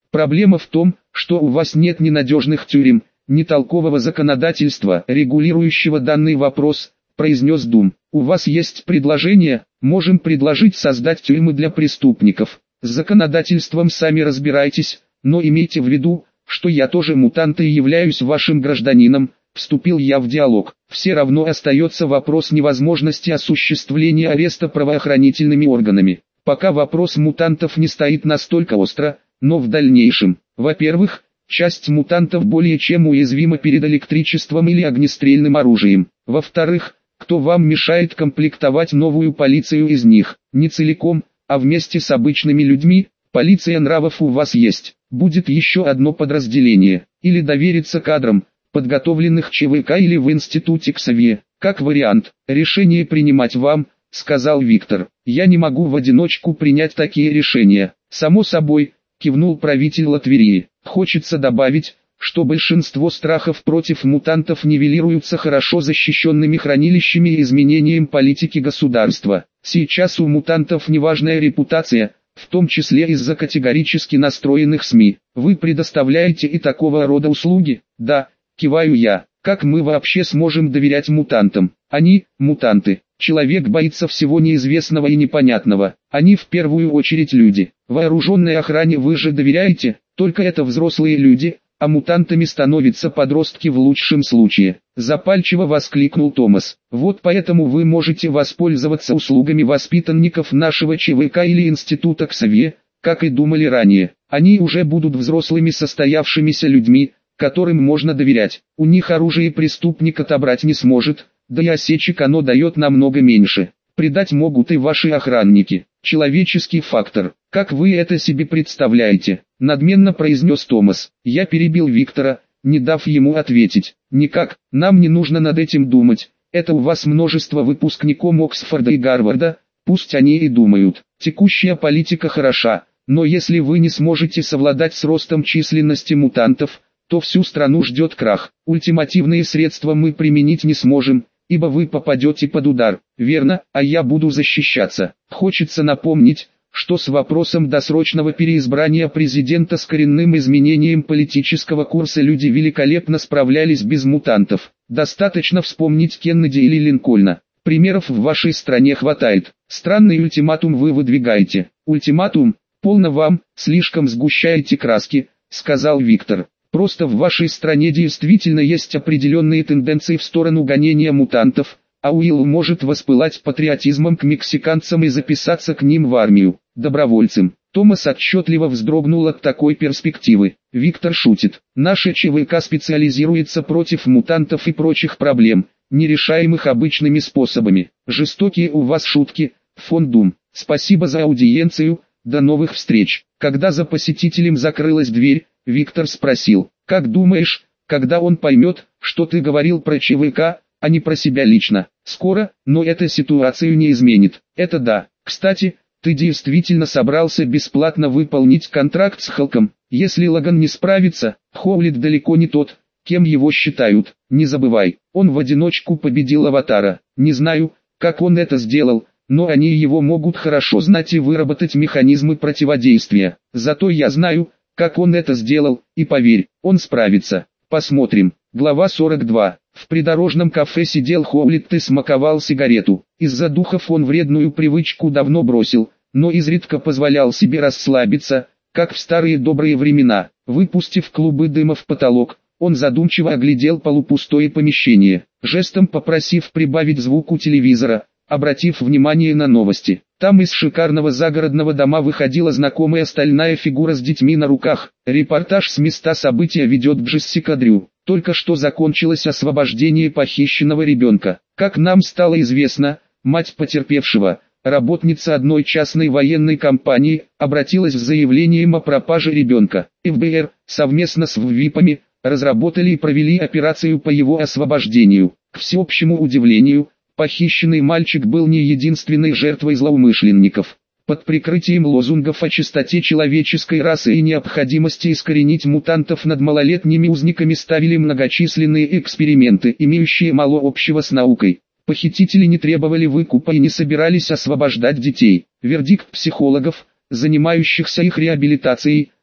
Проблема в том, что у вас нет ни надежных тюрем, ни толкового законодательства, регулирующего данный вопрос, произнес Дум. У вас есть предложение? Можем предложить создать тюрьмы для преступников. С законодательством сами разбирайтесь, но имейте в виду, что я тоже мутант и являюсь вашим гражданином. Вступил я в диалог. Все равно остается вопрос невозможности осуществления ареста правоохранительными органами. Пока вопрос мутантов не стоит настолько остро, но в дальнейшем. Во-первых, часть мутантов более чем уязвима перед электричеством или огнестрельным оружием. Во-вторых, кто вам мешает комплектовать новую полицию из них? Не целиком, а вместе с обычными людьми. Полиция нравов у вас есть. Будет еще одно подразделение. Или довериться кадрам, подготовленных ЧВК или в институте Ксавье. Как вариант, решение принимать вам, сказал Виктор. Я не могу в одиночку принять такие решения. Само собой, кивнул правитель Латверии. Хочется добавить, что большинство страхов против мутантов нивелируются хорошо защищенными хранилищами и изменением политики государства. Сейчас у мутантов неважная репутация, в том числе из-за категорически настроенных СМИ. Вы предоставляете и такого рода услуги? Да, киваю я. Как мы вообще сможем доверять мутантам? Они – мутанты. Человек боится всего неизвестного и непонятного. Они в первую очередь люди. Вооруженной охране вы же доверяете? Только это взрослые люди, а мутантами становятся подростки в лучшем случае. Запальчиво воскликнул Томас. Вот поэтому вы можете воспользоваться услугами воспитанников нашего ЧВК или института Ксавье, как и думали ранее. Они уже будут взрослыми состоявшимися людьми, которым можно доверять. У них оружие преступник отобрать не сможет, да и осечек оно дает намного меньше. Предать могут и ваши охранники. Человеческий фактор. Как вы это себе представляете? Надменно произнес Томас. Я перебил Виктора, не дав ему ответить. Никак, нам не нужно над этим думать. Это у вас множество выпускников Оксфорда и Гарварда, пусть они и думают. Текущая политика хороша, но если вы не сможете совладать с ростом численности мутантов, то всю страну ждет крах. Ультимативные средства мы применить не сможем, ибо вы попадете под удар. Верно, а я буду защищаться. Хочется напомнить, что с вопросом досрочного переизбрания президента с коренным изменением политического курса люди великолепно справлялись без мутантов. Достаточно вспомнить Кеннеди или Линкольна. Примеров в вашей стране хватает. Странный ультиматум вы выдвигаете. Ультиматум? Полно вам, слишком сгущаете краски, сказал Виктор. Просто в вашей стране действительно есть определенные тенденции в сторону гонения мутантов, а Уилл может воспылать патриотизмом к мексиканцам и записаться к ним в армию, добровольцем. Томас отчетливо вздрогнул от такой перспективы. Виктор шутит. Наша ЧВК специализируется против мутантов и прочих проблем, нерешаемых обычными способами. Жестокие у вас шутки, фон Дум. Спасибо за аудиенцию, до новых встреч. Когда за посетителем закрылась дверь, Виктор спросил, как думаешь, когда он поймет, что ты говорил про ЧВК, а не про себя лично? Скоро, но это ситуацию не изменит. Это да. Кстати, ты действительно собрался бесплатно выполнить контракт с Халком. Если Логан не справится, Хоулит далеко не тот, кем его считают. Не забывай, он в одиночку победил Аватара. Не знаю, как он это сделал, но они его могут хорошо знать и выработать механизмы противодействия. Зато я знаю, как он это сделал, и поверь, он справится. Посмотрим. Глава 42. В придорожном кафе сидел Хоулит и смаковал сигарету. Из-за духов он вредную привычку давно бросил, но изредка позволял себе расслабиться, как в старые добрые времена. Выпустив клубы дыма в потолок, он задумчиво оглядел полупустое помещение, жестом попросив прибавить звук у телевизора, обратив внимание на новости. Там из шикарного загородного дома выходила знакомая стальная фигура с детьми на руках. Репортаж с места события ведет Джессика Дрю. Только что закончилось освобождение похищенного ребенка. Как нам стало известно, мать потерпевшего, работница одной частной военной компании, обратилась с заявлением о пропаже ребенка. ФБР, совместно с ВВИПами, разработали и провели операцию по его освобождению. К всеобщему удивлению, похищенный мальчик был не единственной жертвой злоумышленников. Под прикрытием лозунгов о чистоте человеческой расы и необходимости искоренить мутантов над малолетними узниками ставили многочисленные эксперименты, имеющие мало общего с наукой. Похитители не требовали выкупа и не собирались освобождать детей. Вердикт психологов, занимающихся их реабилитацией,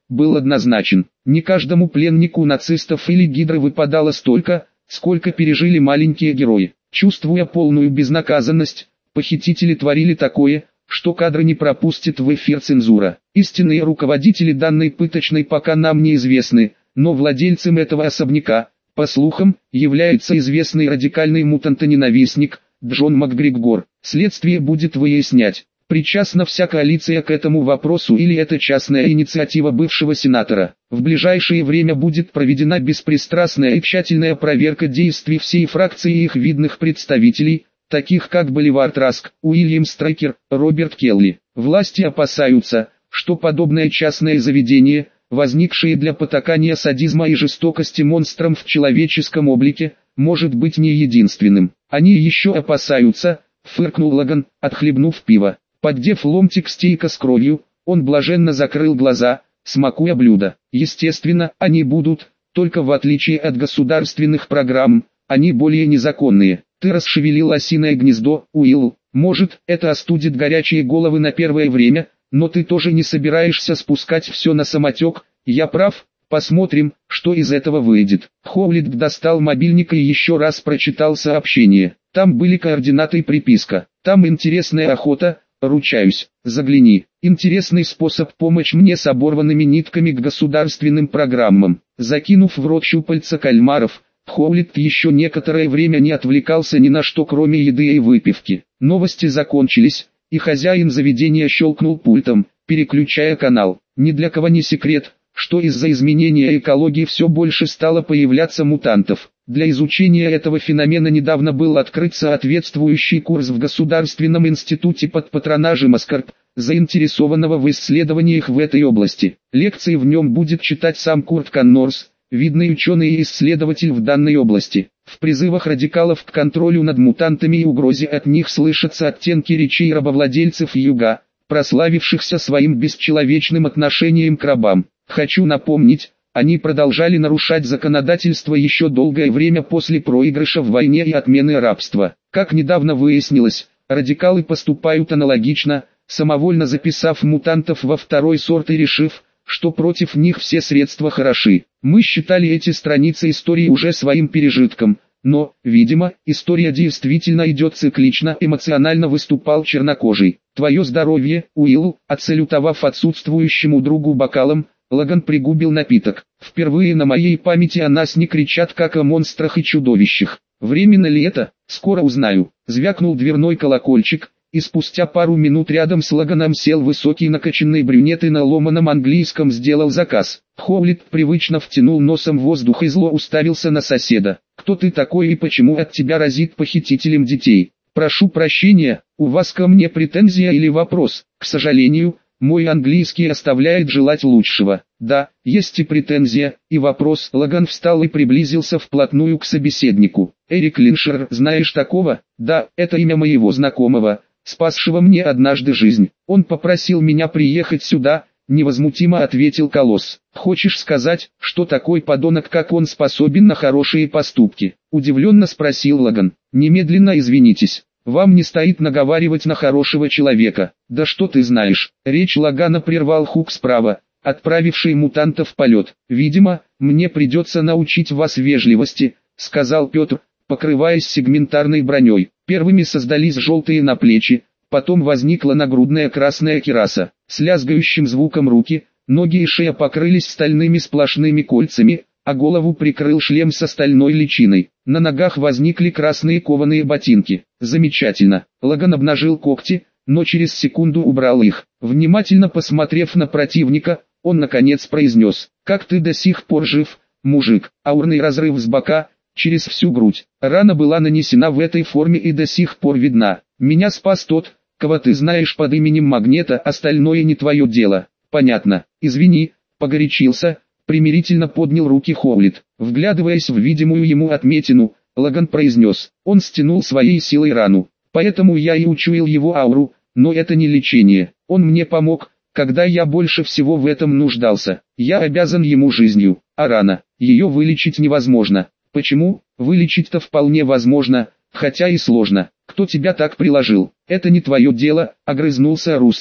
был однозначен. Не каждому пленнику нацистов или Гидры выпадало столько, сколько пережили маленькие герои. Чувствуя полную безнаказанность, похитители творили такое, что кадры не пропустит в эфир цензура. Истинные руководители данной пыточной пока нам неизвестны, но владельцем этого особняка, по слухам, является известный радикальный мутантоненавистник Джон МакГрегор. Следствие будет выяснять, причастна вся коалиция к этому вопросу или это частная инициатива бывшего сенатора. В ближайшее время будет проведена беспристрастная и тщательная проверка действий всей фракции и их видных представителей, таких как Боливар Траск, Уильям Страйкер, Роберт Келли. Власти опасаются, что подобное частное заведение, возникшее для потакания садизма и жестокости монстрам в человеческом облике, может быть не единственным. Они еще опасаются, фыркнул Логан, отхлебнув пиво. Поддев ломтик стейка с кровью, он блаженно закрыл глаза, смакуя блюдо. Естественно, они будут, только в отличие от государственных программ, они более незаконные. Ты расшевелил осиное гнездо, Уилл. Может, это остудит горячие головы на первое время, но ты тоже не собираешься спускать все на самотек. Я прав? Посмотрим, что из этого выйдет. Хоулит достал мобильник и еще раз прочитал сообщение. Там были координаты и приписка. Там интересная охота, ручаюсь. Загляни. Интересный способ помочь мне с оборванными нитками к государственным программам. Закинув в рот щупальца кальмаров, Хоулит еще некоторое время не отвлекался ни на что кроме еды и выпивки. Новости закончились, и хозяин заведения щелкнул пультом, переключая канал. Ни для кого не секрет, что из-за изменения экологии все больше стало появляться мутантов. Для изучения этого феномена недавно был открыт соответствующий курс в Государственном институте под патронажем Аскарп, заинтересованного в исследованиях в этой области. Лекции в нем будет читать сам Курт Коннорс, видный ученый и исследователь в данной области. В призывах радикалов к контролю над мутантами и угрозе от них слышатся оттенки речей рабовладельцев Юга, прославившихся своим бесчеловечным отношением к рабам. Хочу напомнить, они продолжали нарушать законодательство еще долгое время после проигрыша в войне и отмены рабства. Как недавно выяснилось, радикалы поступают аналогично, самовольно записав мутантов во второй сорт и решив, что против них все средства хороши. Мы считали эти страницы истории уже своим пережитком, но, видимо, история действительно идет циклично. Эмоционально выступал чернокожий. Твое здоровье, Уилл. Отсалютовав отсутствующему другу бокалом, Логан пригубил напиток. Впервые на моей памяти о нас не кричат как о монстрах и чудовищах. Временно ли это? Скоро узнаю. Звякнул дверной колокольчик, и спустя пару минут рядом с Логаном сел высокий накачанный брюнет и на ломаном английском сделал заказ. Хоулит привычно втянул носом воздух и зло уставился на соседа. «Кто ты такой и почему от тебя разит похитителем детей? Прошу прощения, у вас ко мне претензия или вопрос?» «К сожалению, мой английский оставляет желать лучшего. Да, есть и претензия, и вопрос». Логан встал и приблизился вплотную к собеседнику. «Эрик Линшер, знаешь такого?» «Да, это имя моего знакомого, спасшего мне однажды жизнь. Он попросил меня приехать сюда», — невозмутимо ответил Колосс. «Хочешь сказать, что такой подонок как он способен на хорошие поступки?» — удивленно спросил Логан. «Немедленно извинитесь. Вам не стоит наговаривать на хорошего человека». «Да что ты знаешь?» Речь Логана прервал Хук справа, отправивший мутанта в полет. «Видимо, мне придется научить вас вежливости», — сказал Петр, покрываясь сегментарной броней. Первыми создались желтые наплечи, потом возникла нагрудная красная кираса. С лязгающим звуком руки, ноги и шея покрылись стальными сплошными кольцами, а голову прикрыл шлем со стальной личиной. На ногах возникли красные кованые ботинки. Замечательно. Логан обнажил когти, но через секунду убрал их. Внимательно посмотрев на противника, он наконец произнес: «Как ты до сих пор жив, мужик?» Аурный разрыв с бока, через всю грудь. Рана была нанесена в этой форме и до сих пор видна. «Меня спас тот, кого ты знаешь под именем Магнета, остальное не твое дело». «Понятно. Извини, погорячился», — примирительно поднял руки Хоулит. Вглядываясь в видимую ему отметину, Логан произнес: «Он стянул своей силой рану, поэтому я и учуял его ауру, но это не лечение. Он мне помог, когда я больше всего в этом нуждался. Я обязан ему жизнью, а рана, ее вылечить невозможно». «Почему? Вылечить-то вполне возможно, хотя и сложно. Кто тебя так приложил?» «Это не твое дело», — огрызнулся Русский.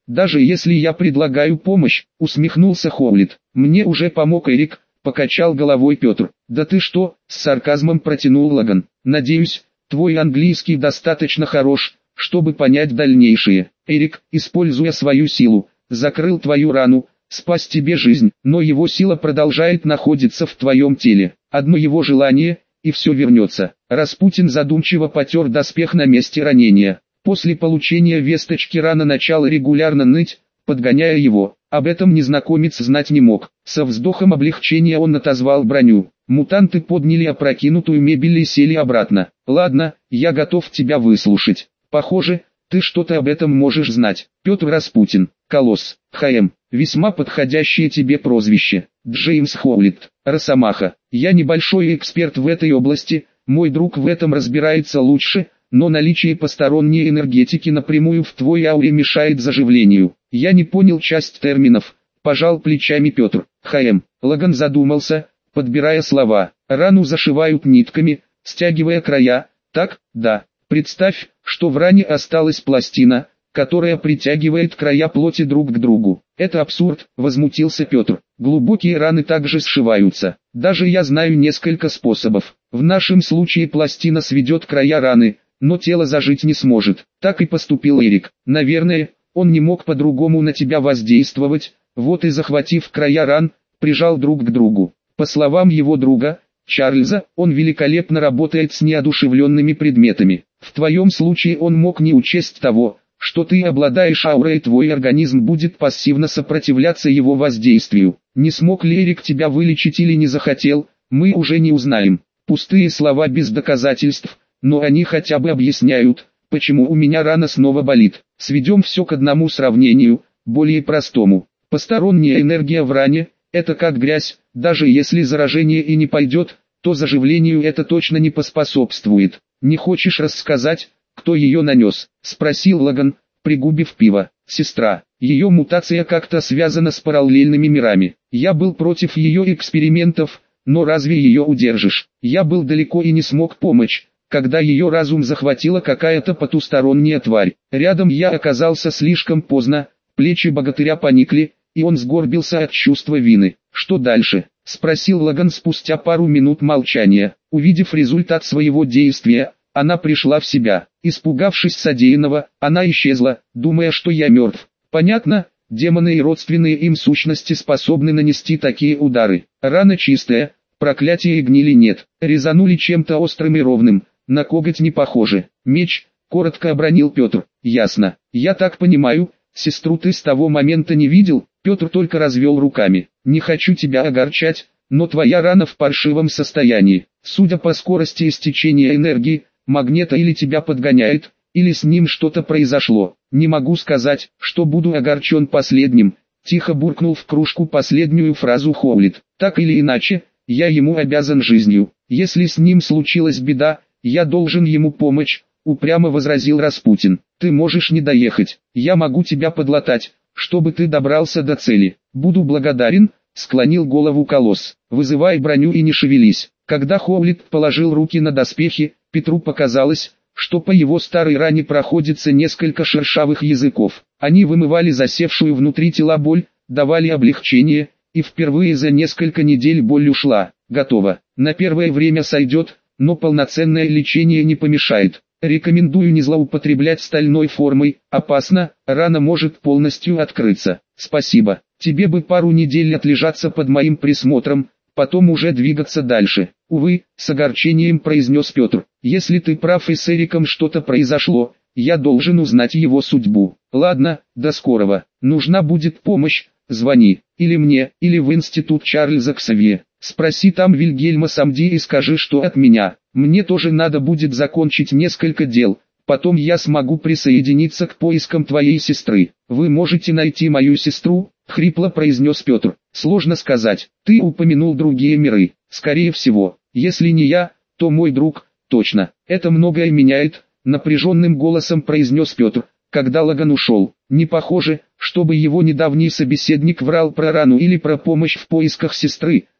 Даже если я предлагаю помощь, усмехнулся Хоулит. Мне уже помог Эрик, покачал головой Петр. Да ты что, с сарказмом протянул Лаган. Надеюсь, твой английский достаточно хорош, чтобы понять дальнейшее. Эрик, используя свою силу, закрыл твою рану, спас тебе жизнь, но его сила продолжает находиться в твоем теле. Одно его желание, и все вернется. Распутин задумчиво потер доспех на месте ранения. После получения весточки рана начала регулярно ныть, подгоняя его. Об этом незнакомец знать не мог. Со вздохом облегчения он отозвал броню. Мутанты подняли опрокинутую мебель и сели обратно. «Ладно, я готов тебя выслушать. Похоже, ты что-то об этом можешь знать». Петр Распутин, Колосс, ХМ. Весьма подходящее тебе прозвище. Джеймс Хоулит, Росомаха. Я небольшой эксперт в этой области, мой друг в этом разбирается лучше, но наличие посторонней энергетики напрямую в твоей ауре мешает заживлению. Я не понял часть терминов, пожал плечами Петр. ХМ. Лаган задумался, подбирая слова. Рану зашивают нитками, стягивая края. Так, да. Представь, что в ране осталась пластина, которая притягивает края плоти друг к другу. Это абсурд, возмутился Петр. Глубокие раны также сшиваются. Даже я знаю несколько способов. В нашем случае пластина сведет края раны, но тело зажить не сможет. Так и поступил Эрик. Наверное, он не мог по-другому на тебя воздействовать, вот и захватив края ран, прижал друг к другу. По словам его друга, Чарльза, он великолепно работает с неодушевленными предметами. В твоем случае он мог не учесть того, что ты обладаешь аурой, и твой организм будет пассивно сопротивляться его воздействию. Не смог ли Эрик тебя вылечить или не захотел, мы уже не узнаем. Пустые слова без доказательств, но они хотя бы объясняют, почему у меня рана снова болит. Сведем все к одному сравнению, более простому. Посторонняя энергия в ране – это как грязь, даже если заражение и не пойдет, то заживлению это точно не поспособствует. Не хочешь рассказать, кто ее нанес? Спросил Лаган, пригубив пиво. Сестра. Ее мутация как-то связана с параллельными мирами. Я был против ее экспериментов, но разве ее удержишь? Я был далеко и не смог помочь, когда ее разум захватила какая-то потусторонняя тварь. Рядом я оказался слишком поздно, плечи богатыря поникли, и он сгорбился от чувства вины. Что дальше? Спросил Лаган спустя пару минут молчания. Увидев результат своего действия, она пришла в себя. Испугавшись содеянного, она исчезла, думая, что я мертв. Понятно, демоны и родственные им сущности способны нанести такие удары. Рана чистая, проклятия и гнили нет. Резанули чем-то острым и ровным, на коготь не похоже. Меч, коротко обронил Петр. Ясно. Я так понимаю, сестру ты с того момента не видел? Петр только развел руками. Не хочу тебя огорчать, но твоя рана в паршивом состоянии. Судя по скорости истечения энергии, магнета или тебя подгоняет, или с ним что-то произошло. Не могу сказать, что буду огорчен последним. Тихо буркнул в кружку последнюю фразу Хоулит. Так или иначе, я ему обязан жизнью. Если с ним случилась беда, я должен ему помочь, упрямо возразил Распутин. Ты можешь не доехать, я могу тебя подлатать, чтобы ты добрался до цели. Буду благодарен, склонил голову Колосс. Вызывай броню и не шевелись. Когда Хоулит положил руки на доспехи, Петру показалось, что по его старой ране проходится несколько шершавых языков. Они вымывали засевшую внутри тела боль, давали облегчение, и впервые за несколько недель боль ушла. Готово. На первое время сойдет, но полноценное лечение не помешает. Рекомендую не злоупотреблять стальной формой, опасно, рана может полностью открыться. Спасибо. Тебе бы пару недель отлежаться под моим присмотром, потом уже двигаться дальше. Увы, с огорчением произнес Петр. Если ты прав и с Эриком что-то произошло, я должен узнать его судьбу. Ладно, до скорого. Нужна будет помощь, звони. Или мне, или в институт Чарльза Ксавье. Спроси там Вильгельма Самди и скажи, что от меня. Мне тоже надо будет закончить несколько дел. Потом я смогу присоединиться к поискам твоей сестры. Вы можете найти мою сестру? Хрипло произнес Петр. Сложно сказать. Ты упомянул другие миры. Скорее всего, если не я, то мой друг, точно. Это многое меняет, напряженным голосом произнес Петр, когда Лаган ушел. Не похоже, чтобы его недавний собеседник врал про рану или про помощь в поисках сестры,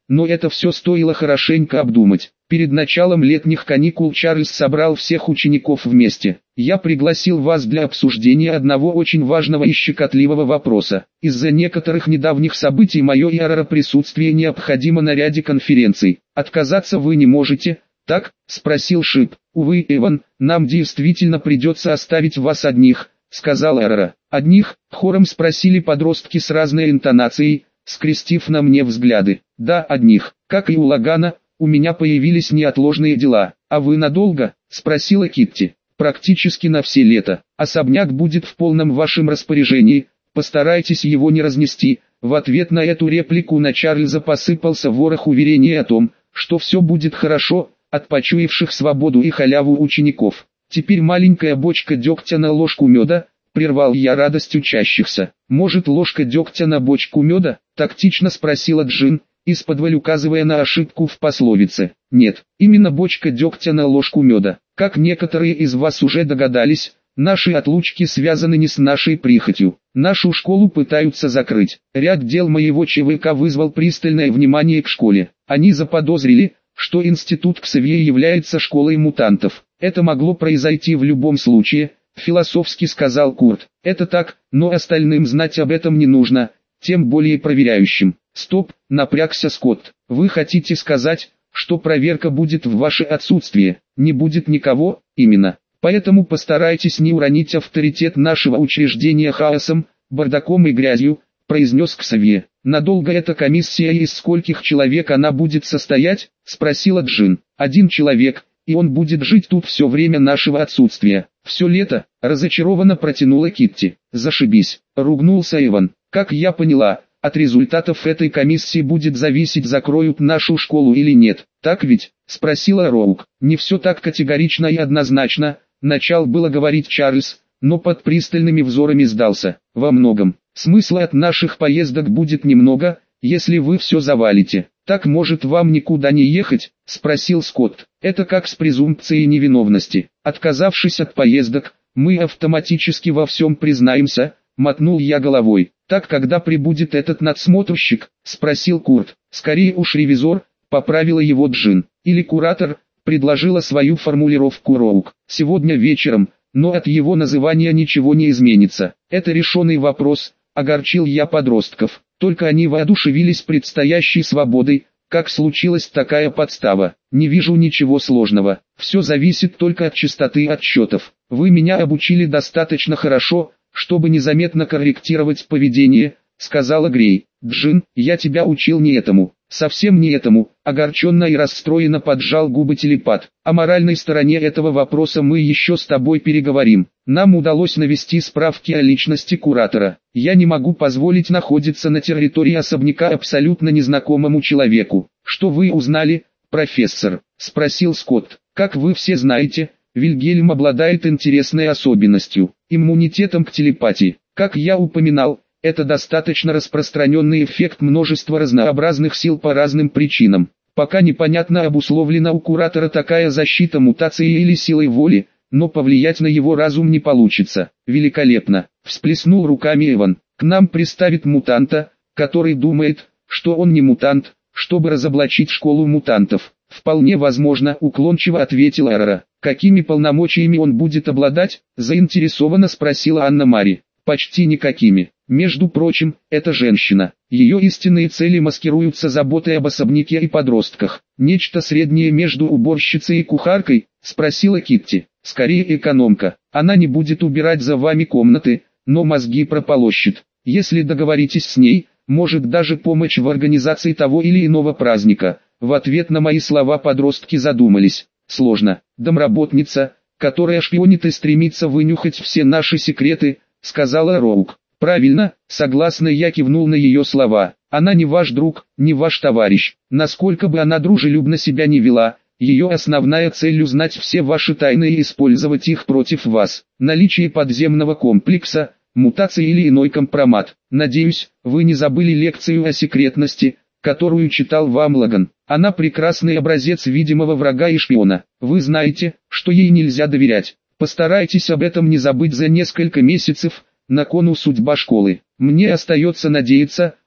но это все стоило хорошенько обдумать. Перед началом летних каникул Чарльз собрал всех учеников вместе. Я пригласил вас для обсуждения одного очень важного и щекотливого вопроса. Из-за некоторых недавних событий мое и Арара присутствие необходимо на ряде конференций. Отказаться вы не можете, так? Спросил Шип. Увы, Эван, нам действительно придется оставить вас одних, сказал Арара. Одних? Хором спросили подростки с разной интонацией, скрестив на мне взгляды. Да, одних. Как и у Лагана, у меня появились неотложные дела. А вы надолго? Спросила Китти. Практически на все лето. Особняк будет в полном вашем распоряжении, постарайтесь его не разнести. В ответ на эту реплику на Чарльза посыпался ворох уверений о том, что все будет хорошо, от почуявших свободу и халяву учеников. Теперь маленькая бочка дегтя на ложку меда, прервал я радость учащихся. Может, ложка дегтя на бочку меда? Тактично спросила Джин, исподволь указывая на ошибку в пословице. Нет, именно бочка дегтя на ложку меда. Как некоторые из вас уже догадались, наши отлучки связаны не с нашей прихотью. Нашу школу пытаются закрыть. Ряд дел моего ЧВК вызвал пристальное внимание к школе. Они заподозрили, что институт Ксавье является школой мутантов. Это могло произойти в любом случае, философски сказал Курт. Это так, но остальным знать об этом не нужно, тем более проверяющим. Стоп, напрягся Скотт. Вы хотите сказать, что проверка будет в ваше отсутствие? Не будет никого, именно. Поэтому постарайтесь не уронить авторитет нашего учреждения хаосом, бардаком и грязью, произнес Ксавье. Надолго эта комиссия и из скольких человек она будет состоять? Спросила Джин. Один человек, и он будет жить тут все время нашего отсутствия. Все лето, разочарованно протянула Китти. Зашибись, ругнулся Иван. Как я поняла, от результатов этой комиссии будет зависеть, закроют нашу школу или нет. Так ведь? Спросила Роук. Не все так категорично и однозначно, начал было говорить Чарльз, но под пристальными взорами сдался. Во многом. Смысла от наших поездок будет немного, если вы все завалите. Так может вам никуда не ехать? Спросил Скотт. Это как с презумпцией невиновности. Отказавшись от поездок, мы автоматически во всем признаемся, мотнул я головой. Так когда прибудет этот надсмотрщик? Спросил Курт. Скорее уж ревизор, поправила его Джин. Или куратор, предложила свою формулировку Роук. Сегодня вечером, но от его называния ничего не изменится. Это решенный вопрос, огорчил я подростков. Только они воодушевились предстоящей свободой, как случилась такая подстава. Не вижу ничего сложного. Все зависит только от частоты отчетов. Вы меня обучили достаточно хорошо, чтобы незаметно корректировать поведение, сказала Грей. Джин, я тебя учил не этому. Совсем не этому, огорченно и расстроенно поджал губы телепат. О моральной стороне этого вопроса мы еще с тобой переговорим. Нам удалось навести справки о личности куратора. Я не могу позволить находиться на территории особняка абсолютно незнакомому человеку. Что вы узнали, профессор? Спросил Скотт. Как вы все знаете, Вильгельм обладает интересной особенностью, иммунитетом к телепатии. Как я упоминал, это достаточно распространенный эффект множества разнообразных сил по разным причинам. Пока непонятно, обусловлена у куратора такая защита мутацией или силой воли, но повлиять на его разум не получится. Великолепно, всплеснул руками Иван. К нам приставит мутанта, который думает, что он не мутант, чтобы разоблачить школу мутантов. Вполне возможно, уклончиво ответил Арара. Какими полномочиями он будет обладать? Заинтересованно спросила Анна-Мари. Почти никакими. Между прочим, это женщина. Ее истинные цели маскируются заботой об особняке и подростках. Нечто среднее между уборщицей и кухаркой? Спросила Китти. Скорее экономка. Она не будет убирать за вами комнаты, но мозги прополощет. Если договоритесь с ней, может даже помочь в организации того или иного праздника. В ответ на мои слова подростки задумались. Сложно. Домработница, которая шпионит и стремится вынюхать все наши секреты, сказала Роук. Правильно, согласно я кивнул на ее слова. Она не ваш друг, не ваш товарищ. Насколько бы она дружелюбно себя не вела, ее основная цель узнать все ваши тайны и использовать их против вас. Наличие подземного комплекса, мутации или иной компромат. Надеюсь, вы не забыли лекцию о секретности, которую читал вам Лаган. Она прекрасный образец видимого врага и шпиона. Вы знаете, что ей нельзя доверять. Постарайтесь об этом не забыть. За несколько месяцев на кону судьба школы. Мне остается надеяться,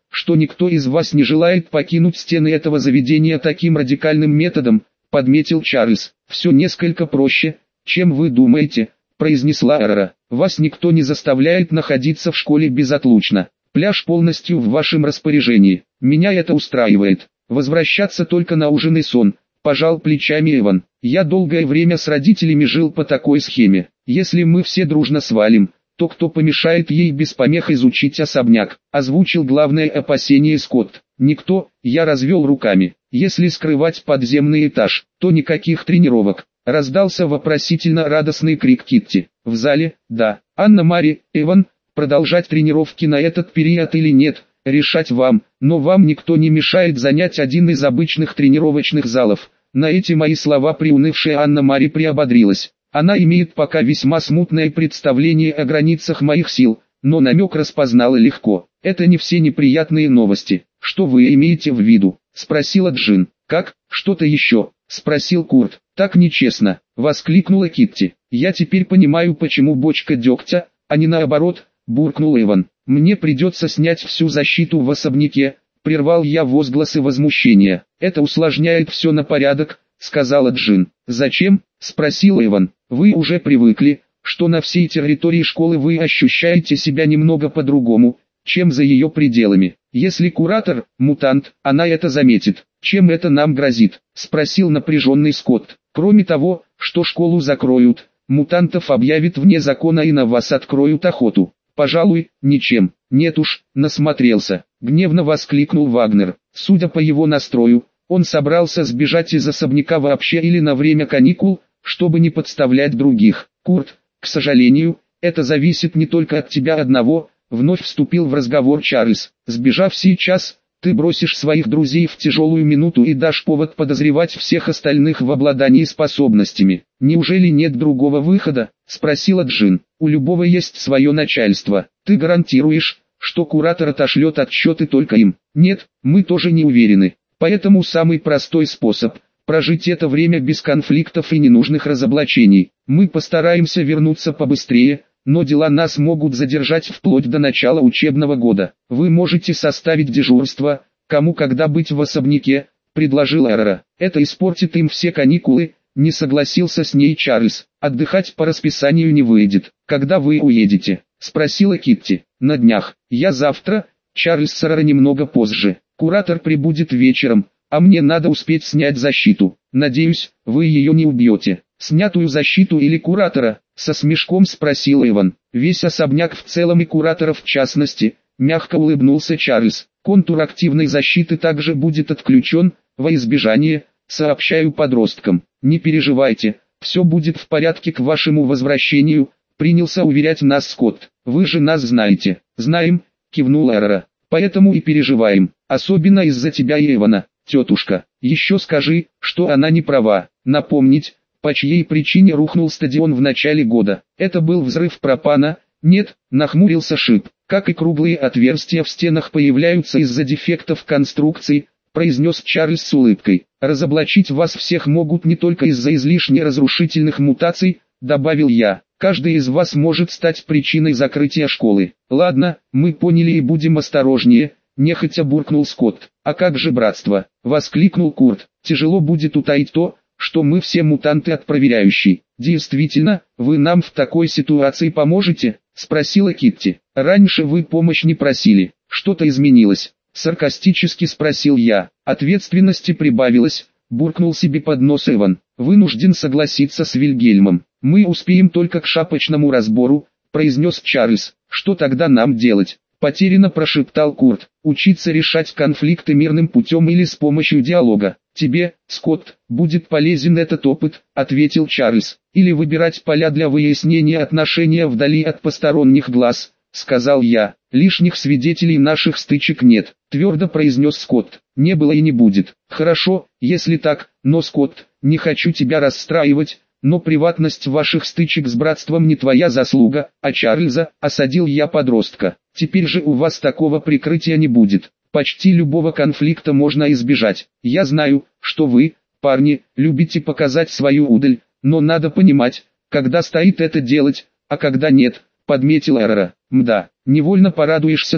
что никто из вас не желает покинуть стены этого заведения таким радикальным методом, подметил Чарльз. Все несколько проще, чем вы думаете, произнесла Эрра. Вас никто не заставляет находиться в школе безотлучно. Пляж полностью в вашем распоряжении. Меня это устраивает. Возвращаться только на ужин и сон. Пожал плечами Эван. Я долгое время с родителями жил по такой схеме. Если мы все дружно свалим, то кто помешает ей без помех изучить особняк? Озвучил главное опасение Скотт. Никто, я развел руками. Если скрывать подземный этаж, то никаких тренировок. Раздался вопросительно радостный крик Китти. В зале, да. Анна-Мари, Эван, продолжать тренировки на этот период или нет, решать вам, но вам никто не мешает занять один из обычных тренировочных залов. На эти мои слова приунывшая Анна-Мари приободрилась. Она имеет пока весьма смутное представление о границах моих сил, но намек распознала легко. Это не все неприятные новости. Что вы имеете в виду? Спросила Джин. Как, что-то еще? Спросил Курт. Так нечестно, воскликнула Китти. Я теперь понимаю, почему бочка дегтя, а не наоборот, буркнул Эван. Мне придется снять всю защиту в особняке, прервал я возгласы возмущения. Это усложняет все на порядок, сказала Джин. Зачем? Спросил Эван. Вы уже привыкли, что на всей территории школы вы ощущаете себя немного по-другому, чем за ее пределами. Если куратор – мутант, она это заметит. Чем это нам грозит? Спросил напряженный Скотт. Кроме того, что школу закроют, мутантов объявят вне закона и на вас откроют охоту. Пожалуй, ничем. Нет уж, насмотрелся. Гневно воскликнул Вагнер. Судя по его настрою, он собрался сбежать из особняка вообще или на время каникул, чтобы не подставлять других. Курт, к сожалению, это зависит не только от тебя одного, вновь вступил в разговор Чарльз. Сбежав сейчас, ты бросишь своих друзей в тяжелую минуту и дашь повод подозревать всех остальных в обладании способностями. Неужели нет другого выхода? Спросила Джин. У любого есть свое начальство. Ты гарантируешь, что куратор отошлет отчеты только им? Нет, мы тоже не уверены. Поэтому самый простой способ – прожить это время без конфликтов и ненужных разоблачений. Мы постараемся вернуться побыстрее, но дела нас могут задержать вплоть до начала учебного года. Вы можете составить дежурство, кому когда быть в особняке, предложил Эрра. Это испортит им все каникулы, не согласился с ней Чарльз. Отдыхать по расписанию не выйдет. Когда вы уедете? Спросила Китти. На днях. Я завтра, Чарльз с Эрра немного позже. Куратор прибудет вечером, а мне надо успеть снять защиту. Надеюсь, вы ее не убьете. Снятую защиту или куратора? Со смешком спросил Эван. Весь особняк в целом и кураторов в частности, мягко улыбнулся Чарльз. Контур активной защиты также будет отключен, во избежание, сообщаю подросткам. Не переживайте, все будет в порядке к вашему возвращению, принялся уверять нас Скотт. Вы же нас знаете. Знаем, кивнул Эрра. Поэтому и переживаем, особенно из-за тебя и Эвана, тетушка. Еще скажи, что она не права. Напомнить, по чьей причине рухнул стадион в начале года. Это был взрыв пропана? Нет, нахмурился Шип. Как и круглые отверстия в стенах появляются из-за дефектов конструкции, произнес Чарльз с улыбкой. Разоблачить вас всех могут не только из-за излишне разрушительных мутаций, добавил я. Каждый из вас может стать причиной закрытия школы. Ладно, мы поняли и будем осторожнее, нехотя буркнул Скотт. А как же братство? Воскликнул Курт. Тяжело будет утаить то, что мы все мутанты от проверяющей. Действительно, вы нам в такой ситуации поможете? Спросила Китти. Раньше вы помощь не просили. Что-то изменилось? Саркастически спросил я. Ответственности прибавилось, буркнул себе под нос Эван. Вынужден согласиться с Вильгельмом. Мы успеем только к шапочному разбору, произнес Чарльз. Что тогда нам делать? Потерянно прошептал Курт. Учиться решать конфликты мирным путем или с помощью диалога. Тебе, Скотт, будет полезен этот опыт, ответил Чарльз. Или выбирать поля для выяснения отношения вдали от посторонних глаз, сказал я. Лишних свидетелей наших стычек нет, твердо произнес Скотт. Не было и не будет. Хорошо, если так, но Скотт, не хочу тебя расстраивать, но приватность ваших стычек с братством не твоя заслуга, а Чарльза, осадил я подростка. Теперь же у вас такого прикрытия не будет. Почти любого конфликта можно избежать. Я знаю, что вы, парни, любите показать свою удаль, но надо понимать, когда стоит это делать, а когда нет, подметил Эрра. Мда, невольно порадуешься тут,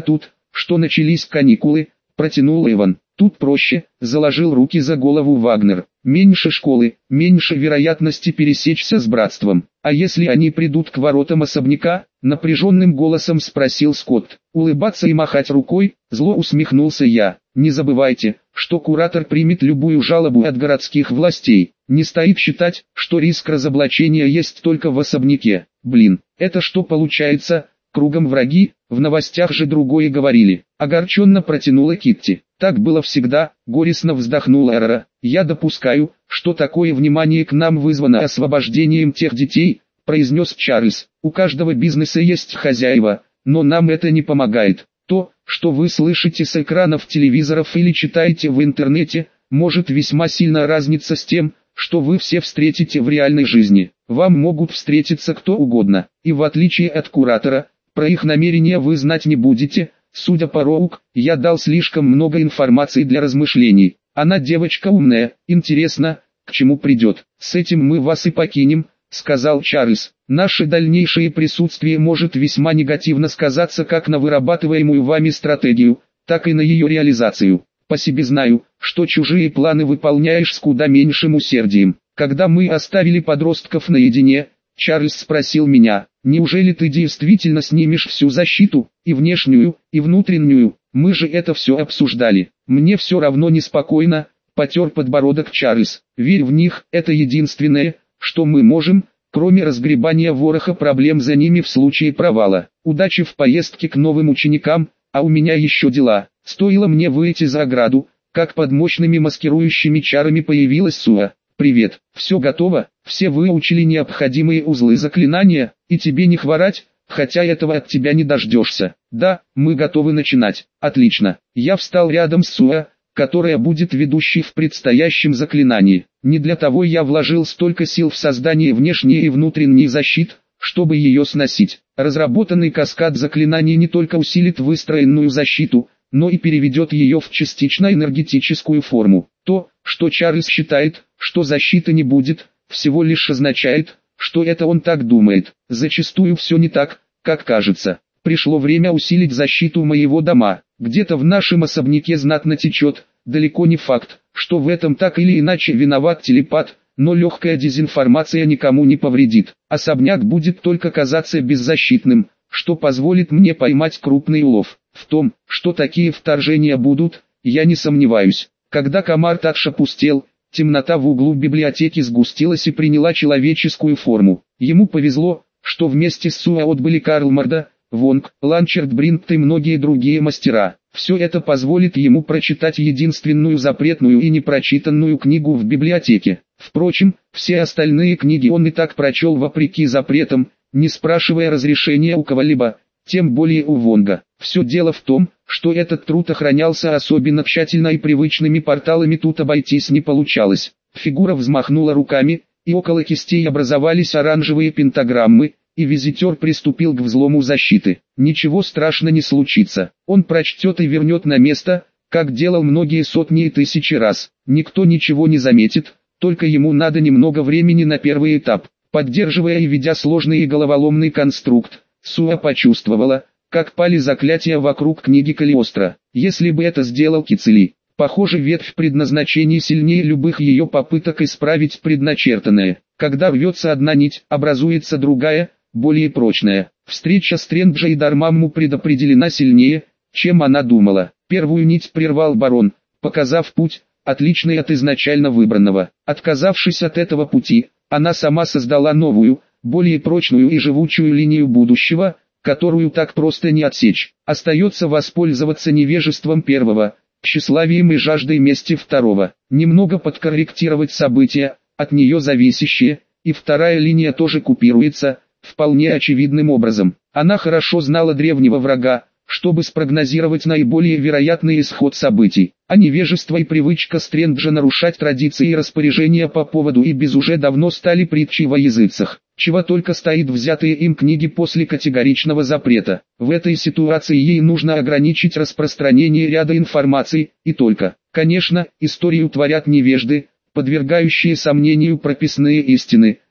что начались каникулы, протянул Эван. Тут проще, заложил руки за голову Вагнер. Меньше школы, меньше вероятности пересечься с братством. А если они придут к воротам особняка? Напряженным голосом спросил Скотт. Улыбаться и махать рукой, зло усмехнулся я. Не забывайте, что куратор примет любую жалобу от городских властей. Не стоит считать, что риск разоблачения есть только в особняке. Блин, это что получается? Кругом враги, в новостях же другое говорили. Огорченно протянула Китти. Так было всегда, горестно вздохнула Эрра. Я допускаю, что такое внимание к нам вызвано освобождением тех детей, произнес Чарльз. У каждого бизнеса есть хозяева, но нам это не помогает. То, что вы слышите с экранов телевизоров или читаете в интернете, может весьма сильно разниться с тем, что вы все встретите в реальной жизни. Вам могут встретиться кто угодно, и в отличие от куратора, про их намерения вы знать не будете. Судя по Роук, я дал слишком много информации для размышлений. Она девочка умная, интересно, к чему придет. С этим мы вас и покинем, сказал Чарльз. Наше дальнейшее присутствие может весьма негативно сказаться как на вырабатываемую вами стратегию, так и на ее реализацию. По себе знаю, что чужие планы выполняешь с куда меньшим усердием. Когда мы оставили подростков наедине, Чарльз спросил меня: неужели ты действительно снимешь всю защиту, и внешнюю, и внутреннюю? Мы же это все обсуждали. Мне все равно неспокойно, потер подбородок Чарльз. Верь в них, это единственное, что мы можем, кроме разгребания вороха проблем за ними в случае провала. Удачи в поездке к новым ученикам, а у меня еще дела. Стоило мне выйти за ограду, как под мощными маскирующими чарами появилась Суа. «Привет, все готово, все выучили необходимые узлы заклинания, и тебе не хворать, хотя этого от тебя не дождешься. Да, мы готовы начинать». «Отлично». Я встал рядом с Суа, которая будет ведущей в предстоящем заклинании. Не для того я вложил столько сил в создание внешней и внутренней защит, чтобы ее сносить. Разработанный каскад заклинаний не только усилит выстроенную защиту, но и переведет ее в частично энергетическую форму. То, что Чарльз считает, что защиты не будет, всего лишь означает, что это он так думает. Зачастую все не так, как кажется. Пришло время усилить защиту моего дома. Где-то в нашем особняке знатно течет, далеко не факт, что в этом так или иначе виноват телепат, но легкая дезинформация никому не повредит. Особняк будет только казаться беззащитным, что позволит мне поймать крупный улов. В том, что такие вторжения будут, я не сомневаюсь. Когда Камар-Тадж опустел, темнота в углу библиотеки сгустилась и приняла человеческую форму. Ему повезло, что вместе с Суа отбыли Карл Морда, Вонг, Ланчард Бринт и многие другие мастера. Все это позволит ему прочитать единственную запретную и непрочитанную книгу в библиотеке. Впрочем, все остальные книги он и так прочел вопреки запретам, не спрашивая разрешения у кого-либо, тем более у Вонга. Все дело в том, что этот труд охранялся особенно тщательно и привычными порталами тут обойтись не получалось. Фигура взмахнула руками, и около кистей образовались оранжевые пентаграммы, и визитер приступил к взлому защиты. Ничего страшного не случится. Он прочтет и вернет на место, как делал многие сотни и тысячи раз. Никто ничего не заметит, только ему надо немного времени на первый этап. Поддерживая и ведя сложный и головоломный конструкт, Суа почувствовала, как пали заклятия вокруг книги Калиостро. Если бы это сделал Кицели, похоже, ветвь предназначений сильнее любых ее попыток исправить предначертанное. Когда рвется одна нить, образуется другая, более прочная. Встреча Стрэнджа и Дармамму предопределена сильнее, чем она думала. Первую нить прервал барон, показав путь, отличный от изначально выбранного. Отказавшись от этого пути, она сама создала новую, более прочную и живучую линию будущего, которую так просто не отсечь. Остается воспользоваться невежеством первого, тщеславием и жаждой мести второго. Немного подкорректировать события, от нее зависящие, и вторая линия тоже купируется, вполне очевидным образом. Она хорошо знала древнего врага, чтобы спрогнозировать наиболее вероятный исход событий. А невежество и привычка Стрэнджа нарушать традиции и распоряжения по поводу и без уже давно стали притчей во языцах. Чего только стоит взятые им книги после категоричного запрета. В этой ситуации ей нужно ограничить распространение ряда информации, и только. Конечно, историю творят невежды, подвергающие сомнению прописные истины,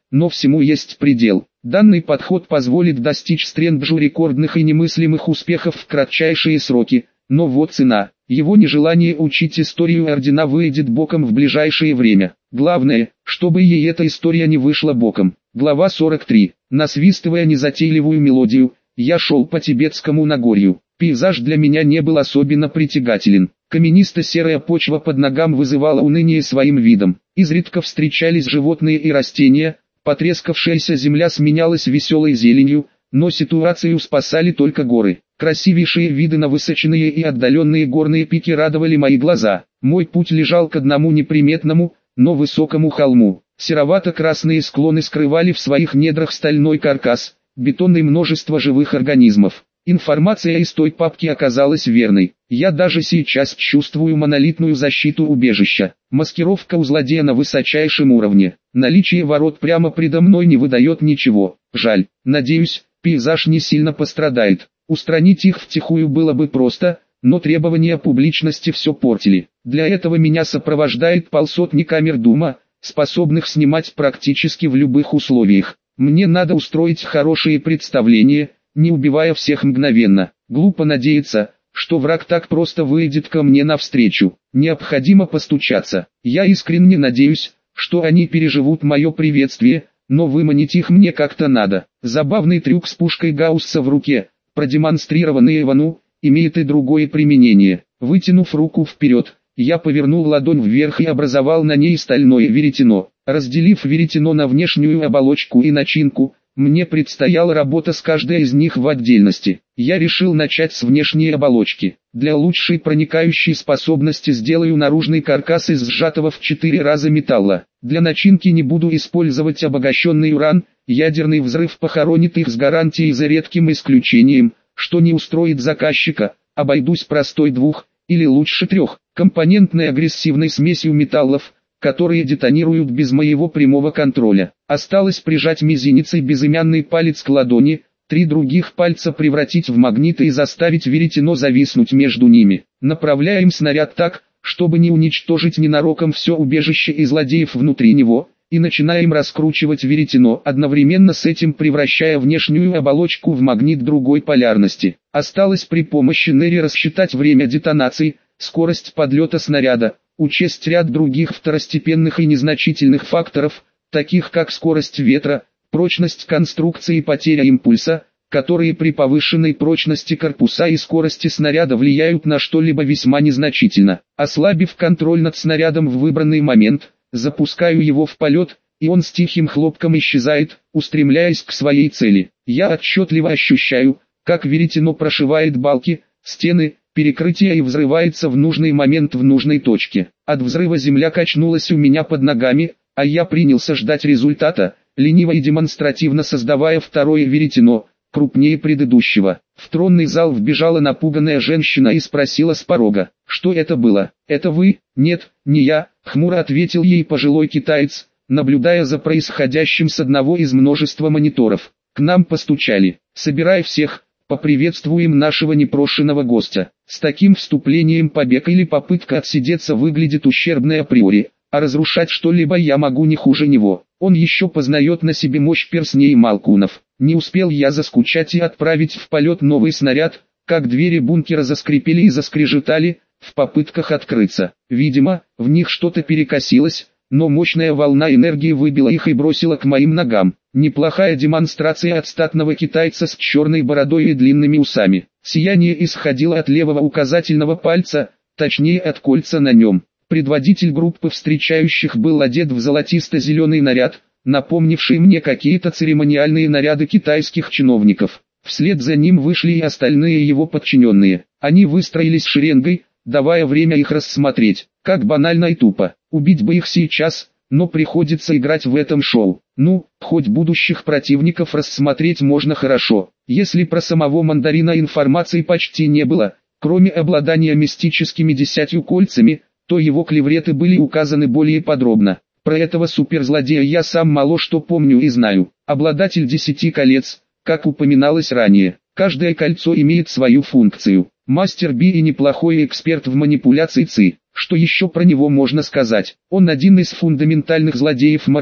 но всему есть предел. Данный подход позволит достичь Стрэнджу рекордных и немыслимых успехов в кратчайшие сроки, но вот цена. Его нежелание учить историю ордена выйдет боком в ближайшее время. Главное, чтобы ей эта история не вышла боком. Глава 43. Насвистывая незатейливую мелодию, я шел по Тибетскому Нагорью. Пейзаж для меня не был особенно притягателен. Каменисто-серая почва под ногам вызывала уныние своим видом. Изредка встречались животные и растения, потрескавшаяся земля сменялась веселой зеленью, но ситуацию спасали только горы. Красивейшие виды на высоченные и отдаленные горные пики радовали мои глаза. Мой путь лежал к одному неприметному, но высокому холму. Серовато-красные склоны скрывали в своих недрах стальной каркас, бетон и множество живых организмов. Информация из той папки оказалась верной. Я даже сейчас чувствую монолитную защиту убежища. Маскировка у злодея на высочайшем уровне. Наличие ворот прямо предо мной не выдает ничего. Жаль. Надеюсь, пейзаж не сильно пострадает. Устранить их втихую было бы просто, но требования публичности все портили. Для этого меня сопровождает полсотни камер Дума, способных снимать практически в любых условиях. Мне надо устроить хорошее представление, не убивая всех мгновенно. Глупо надеяться, что враг так просто выйдет ко мне навстречу. Необходимо постучаться. Я искренне надеюсь, что они переживут мое приветствие, но выманить их мне как-то надо. Забавный трюк с пушкой Гаусса в руке, продемонстрированный Ивану, имеет и другое применение. Вытянув руку вперед, я повернул ладонь вверх и образовал на ней стальное веретено. Разделив веретено на внешнюю оболочку и начинку, мне предстояла работа с каждой из них в отдельности. Я решил начать с внешней оболочки. Для лучшей проникающей способности сделаю наружный каркас из сжатого в 4 раза металла. Для начинки не буду использовать обогащенный уран, ядерный взрыв похоронит их с гарантией за редким исключением, что не устроит заказчика. Обойдусь простой или лучше трехкомпонентной агрессивной смесью металлов, которые детонируют без моего прямого контроля. Осталось прижать мизинец и безымянный палец к ладони, 3 других пальца превратить в магниты и заставить веретено зависнуть между ними. Направляем снаряд так, чтобы не уничтожить ненароком все убежище и злодеев внутри него, и начинаем раскручивать веретено, одновременно с этим превращая внешнюю оболочку в магнит другой полярности. Осталось при помощи Нери рассчитать время детонации, скорость подлета снаряда, учесть ряд других второстепенных и незначительных факторов, таких как скорость ветра, прочность конструкции и потеря импульса, которые при повышенной прочности корпуса и скорости снаряда влияют на что-либо весьма незначительно. Ослабив контроль над снарядом в выбранный момент, запускаю его в полет, и он с тихим хлопком исчезает, устремляясь к своей цели. Я отчетливо ощущаю, как веретено прошивает балки, стены, перекрытие и взрывается в нужный момент в нужной точке. От взрыва земля качнулась у меня под ногами, а я принялся ждать результата, лениво и демонстративно создавая второе веретено, крупнее предыдущего. В тронный зал вбежала напуганная женщина и спросила с порога, что это было. «Это вы?» «Нет, не я», — хмуро ответил ей пожилой китаец, наблюдая за происходящим с одного из множества мониторов. «К нам постучали. Собирай всех, поприветствуем нашего непрошенного гостя». С таким вступлением побег или попытка отсидеться выглядит ущербной априори, а разрушать что-либо я могу не хуже него. Он еще познает на себе мощь перстней Малкунов. Не успел я заскучать и отправить в полет новый снаряд, как двери бункера заскрипели и заскрежетали, в попытках открыться. Видимо, в них что-то перекосилось, но мощная волна энергии выбила их и бросила к моим ногам. Неплохая демонстрация от статного китайца с черной бородой и длинными усами. Сияние исходило от левого указательного пальца, точнее от кольца на нем. Предводитель группы встречающих был одет в золотисто-зеленый наряд, напомнивший мне какие-то церемониальные наряды китайских чиновников. Вслед за ним вышли и остальные его подчиненные. Они выстроились шеренгой, давая время их рассмотреть. Как банально и тупо. Убить бы их сейчас, но приходится играть в этом шоу. Ну, хоть будущих противников рассмотреть можно хорошо. Если про самого мандарина информации почти не было, кроме обладания мистическими 10 кольцами, то его клевреты были указаны более подробно. Про этого суперзлодея я сам мало что помню и знаю. Обладатель 10 колец, как упоминалось ранее. Каждое кольцо имеет свою функцию. Мастер Би и неплохой эксперт в манипуляции ЦИ. Что еще про него можно сказать? Он один из фундаментальных злодеев Марвел,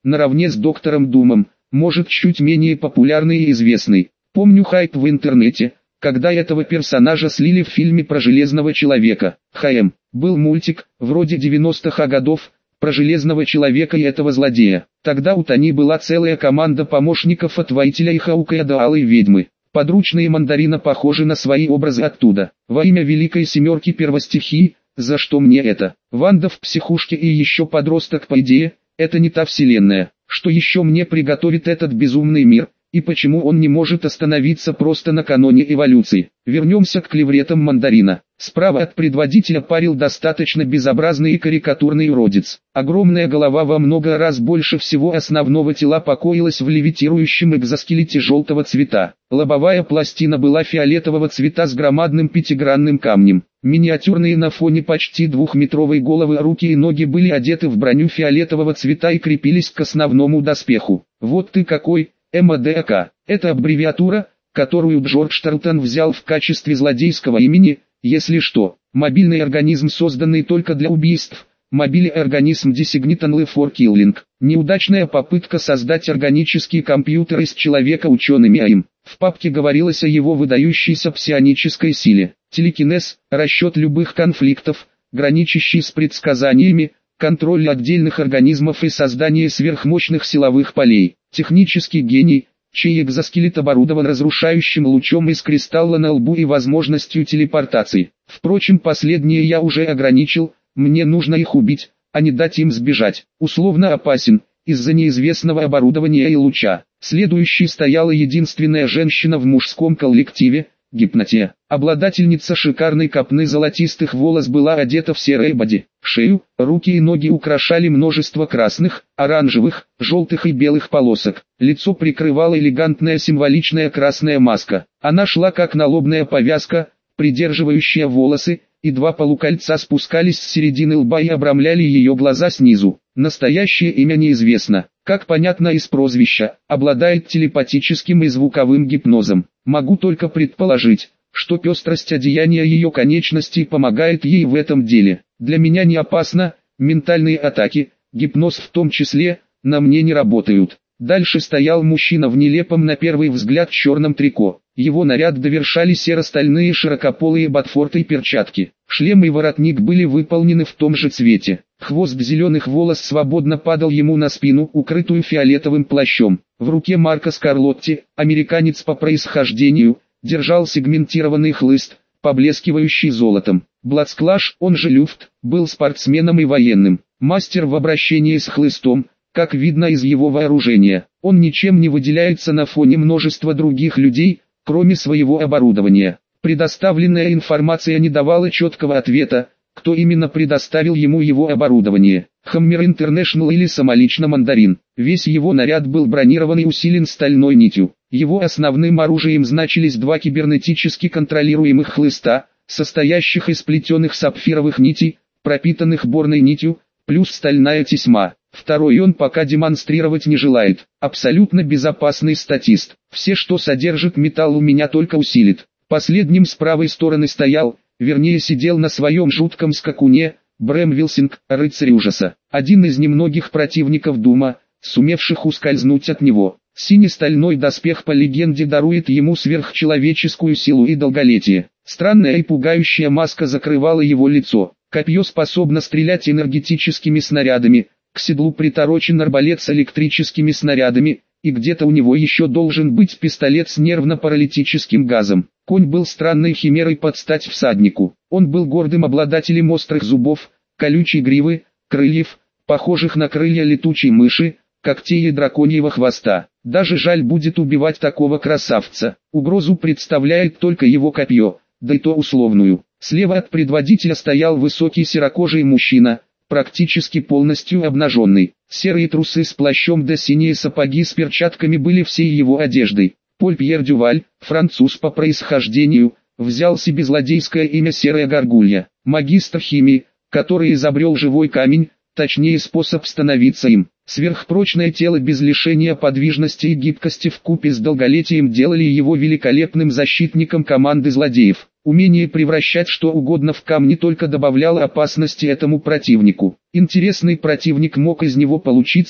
наравне с Доктором Думом, может чуть менее популярный и известный. Помню хайп в интернете, когда этого персонажа слили в фильме про Железного Человека. Был мультик, вроде 90-х годов, про Железного Человека и этого злодея. Тогда у Тони была целая команда помощников от Воителя и Хаукая до Алой Ведьмы. Подручные Мандарина похожи на свои образы оттуда. Во имя Великой Семерки Первостихии, за что мне это? Ванда в психушке и еще подросток, по идее, это не та вселенная. Что еще мне приготовит этот безумный мир, и почему он не может остановиться просто на каноне эволюции? Вернемся к клевретам Мандарина. Справа от предводителя парил достаточно безобразный и карикатурный уродец. Огромная голова во много раз больше всего основного тела покоилась в левитирующем экзоскелете желтого цвета. Лобовая пластина была фиолетового цвета с громадным пятигранным камнем. Миниатюрные на фоне почти двухметровой головы руки и ноги были одеты в броню фиолетового цвета и крепились к основному доспеху. Вот ты какой, МАДК. Это аббревиатура, которую Джордж Тарлтон взял в качестве злодейского имени, если что. Мобильный организм, созданный только для убийств. Мобильный организм Designated for Killing. Неудачная попытка создать органический компьютер из человека учеными АИМ. В папке говорилось о его выдающейся псионической силе. Телекинез, расчет любых конфликтов, граничащий с предсказаниями, контроль отдельных организмов и создание сверхмощных силовых полей. Технический гений, чей экзоскелет оборудован разрушающим лучом из кристалла на лбу и возможностью телепортации. Впрочем, последнее я уже ограничил, мне нужно их убить, а не дать им сбежать. Условно опасен, из-за неизвестного оборудования и луча. Следующей стояла единственная женщина в мужском коллективе, Гипнотия. Обладательница шикарной копны золотистых волос была одета в серое боди. Шею, руки и ноги украшали множество красных, оранжевых, желтых и белых полосок. Лицо прикрывала элегантная символичная красная маска. Она шла как налобная повязка, придерживающая волосы, и два полукольца спускались с середины лба и обрамляли ее глаза снизу. Настоящее имя неизвестно. Как понятно из прозвища, обладает телепатическим и звуковым гипнозом. Могу только предположить, что пестрость одеяния ее конечностей помогает ей в этом деле. Для меня не опасно, ментальные атаки, гипноз в том числе, на мне не работают. Дальше стоял мужчина в нелепом на первый взгляд черном трико. Его наряд довершали серо-стальные широкополые ботфорты и перчатки. Шлем и воротник были выполнены в том же цвете. Хвост зеленых волос свободно падал ему на спину, укрытую фиолетовым плащом. В руке Марко Скарлотти, американец по происхождению, держал сегментированный хлыст, поблескивающий золотом. Блацклаш, он же Люфт, был спортсменом и военным. Мастер в обращении с хлыстом, как видно из его вооружения. Он ничем не выделяется на фоне множества других людей, кроме своего оборудования. Предоставленная информация не давала четкого ответа, кто именно предоставил ему его оборудование. Hammer International или самолично Мандарин. Весь его наряд был бронирован и усилен стальной нитью. Его основным оружием значились два кибернетически контролируемых хлыста, состоящих из плетеных сапфировых нитей, пропитанных борной нитью, плюс стальная тесьма. Второй он пока демонстрировать не желает. Абсолютно безопасный статист. Все, что содержит металл, у меня только усилит. Последним с правой стороны стоял, вернее сидел на своем жутком скакуне, Брэм Вилсинг, рыцарь ужаса. Один из немногих противников Дума, сумевших ускользнуть от него. Синий стальной доспех по легенде дарует ему сверхчеловеческую силу и долголетие. Странная и пугающая маска закрывала его лицо. Копье способно стрелять энергетическими снарядами, к седлу приторочен арбалет с электрическими снарядами, и где-то у него еще должен быть пистолет с нервно-паралитическим газом. Конь был странной химерой под стать всаднику. Он был гордым обладателем острых зубов, колючей гривы, крыльев, похожих на крылья летучей мыши, когтей и драконьего хвоста. Даже жаль будет убивать такого красавца. Угрозу представляет только его копье, да и то условную. Слева от предводителя стоял высокий серокожий мужчина, практически полностью обнаженный. Серые трусы с плащом да синие сапоги с перчатками были всей его одеждой. Поль Пьер Дюваль, француз по происхождению, взял себе злодейское имя Серая Горгулья. Магистр химии, который изобрел живой камень, точнее способ становиться им. Сверхпрочное тело без лишения подвижности и гибкости вкупе с долголетием делали его великолепным защитником команды злодеев. Умение превращать что угодно в камни только добавляло опасности этому противнику. Интересный противник мог из него получиться,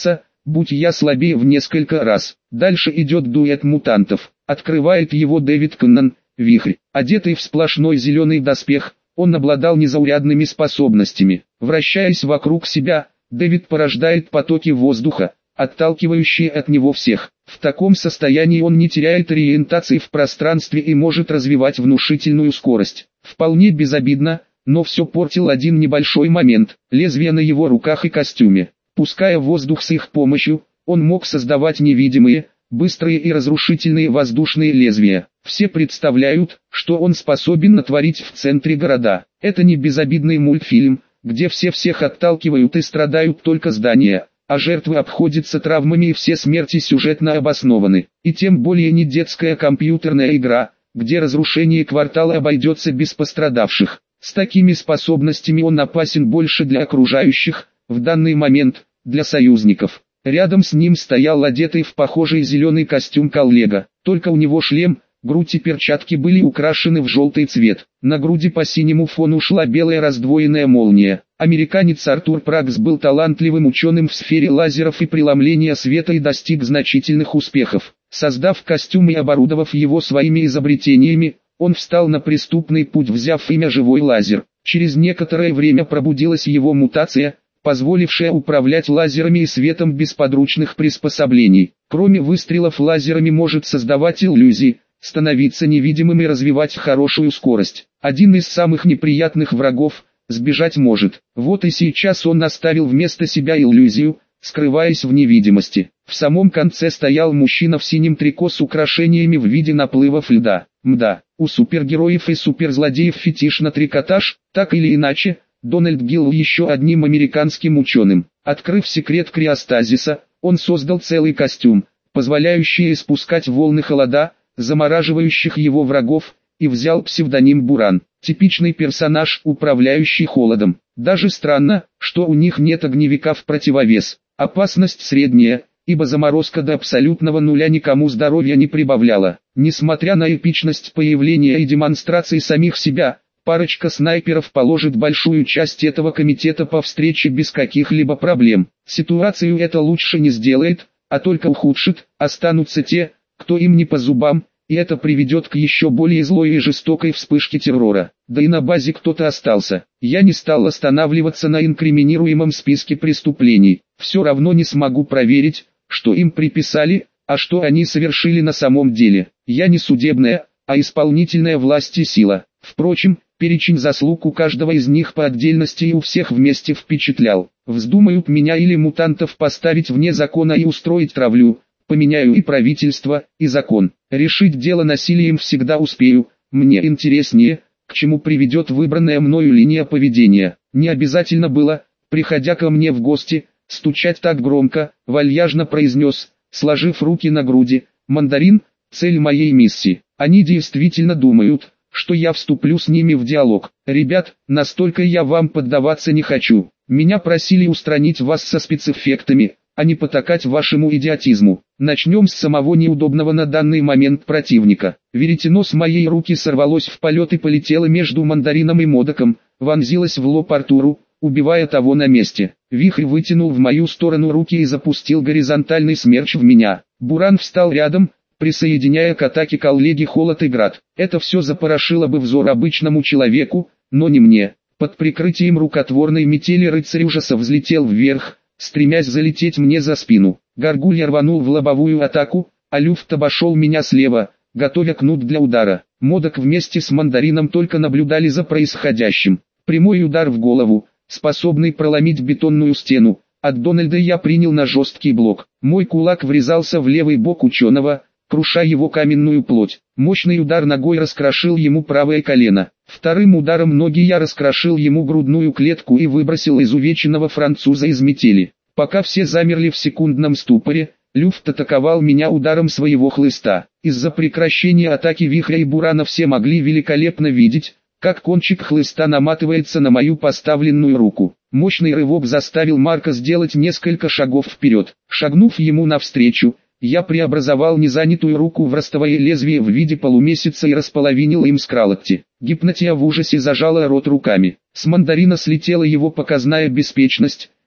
будь я слабее в несколько раз. Дальше идет дуэт мутантов. Открывает его Дэвид Коннан, Вихрь. Одетый в сплошной зеленый доспех, он обладал незаурядными способностями. Вращаясь вокруг себя, Дэвид порождает потоки воздуха, отталкивающие от него всех. В таком состоянии он не теряет ориентации в пространстве и может развивать внушительную скорость. Вполне безобидно, но все портил один небольшой момент – лезвия на его руках и костюме. Пуская воздух с их помощью, он мог создавать невидимые, быстрые и разрушительные воздушные лезвия. Все представляют, что он способен натворить в центре города. Это не безобидный мультфильм, где все всех отталкивают и страдают только здания, а жертвы обходятся травмами и все смерти сюжетно обоснованы. И тем более не детская компьютерная игра, где разрушение квартала обойдется без пострадавших. С такими способностями он опасен больше для окружающих, в данный момент, для союзников. Рядом с ним стоял одетый в похожий зеленый костюм коллега, только у него шлем, грудь и перчатки были украшены в желтый цвет. На груди по синему фону шла белая раздвоенная молния. Американец Артур Пракс был талантливым ученым в сфере лазеров и преломления света и достиг значительных успехов. Создав костюм и оборудовав его своими изобретениями, он встал на преступный путь, взяв имя «Живой лазер». Через некоторое время пробудилась его мутация, позволившая управлять лазерами и светом без подручных приспособлений. Кроме выстрелов лазерами может создавать иллюзии, становиться невидимым и развивать хорошую скорость. Один из самых неприятных врагов – сбежать может. Вот и сейчас он оставил вместо себя иллюзию, скрываясь в невидимости. В самом конце стоял мужчина в синем трико с украшениями в виде наплывов льда. Мда, у супергероев и суперзлодеев фетиш на трикотаж, так или иначе, Дональд Гилл еще одним американским ученым. Открыв секрет криостазиса, он создал целый костюм, позволяющий испускать волны холода, замораживающих его врагов, и взял псевдоним Буран. Типичный персонаж, управляющий холодом. Даже странно, что у них нет огневика в противовес. Опасность средняя, ибо заморозка до абсолютного нуля никому здоровья не прибавляла. Несмотря на эпичность появления и демонстрации самих себя, парочка снайперов положит большую часть этого комитета по встрече без каких-либо проблем. Ситуацию это лучше не сделает, а только ухудшит. Останутся те, кто им не по зубам, и это приведет к еще более злой и жестокой вспышке террора. Да и на базе кто-то остался. Я не стал останавливаться на инкриминируемом списке преступлений. Все равно не смогу проверить, что им приписали, а что они совершили на самом деле. Я не судебная, а исполнительная власть и сила. Впрочем, перечень заслуг у каждого из них по отдельности и у всех вместе впечатлял. Вздумают меня или мутантов поставить вне закона и устроить травлю, поменяю и правительство, и закон. Решить дело насилием всегда успею. Мне интереснее, к чему приведет выбранная мною линия поведения. Не обязательно было, приходя ко мне в гости, стучать так громко, вальяжно произнес, сложив руки на груди: «Мандарин, цель моей миссии». Они действительно думают, что я вступлю с ними в диалог. Ребят, настолько я вам поддаваться не хочу. Меня просили устранить вас со спецэффектами, а не потакать вашему идиотизму. Начнем с самого неудобного на данный момент противника. Веретено с моей руки сорвалось в полет и полетело между Мандарином и Модоком, вонзилось в лоб Артуру, убивая того на месте. Вихрь вытянул в мою сторону руки и запустил горизонтальный смерч в меня. Буран встал рядом, присоединяя к атаке коллеги Холод и Град. Это все запорошило бы взор обычному человеку, но не мне. Под прикрытием рукотворной метели рыцарь ужаса взлетел вверх, стремясь залететь мне за спину. Гаргулья рванул в лобовую атаку, а Люфт обошел меня слева, готовя кнут для удара. Модок вместе с Мандарином только наблюдали за происходящим. Прямой удар в голову, способный проломить бетонную стену. От Дональда я принял на жесткий блок. Мой кулак врезался в левый бок ученого, круша его каменную плоть. Мощный удар ногой раскрошил ему правое колено. Вторым ударом ноги я раскрошил ему грудную клетку и выбросил изувеченного француза из метели. Пока все замерли в секундном ступоре, Люфт атаковал меня ударом своего хлыста. Из-за прекращения атаки Вихря и Бурана все могли великолепно видеть, как кончик хлыста наматывается на мою поставленную руку. Мощный рывок заставил Марка сделать несколько шагов вперед. Шагнув ему навстречу, я преобразовал незанятую руку в ростовое лезвие в виде полумесяца и располовинил им скралокти. Гипнотия в ужасе зажала рот руками. С Мандарина слетела его показная беспечность,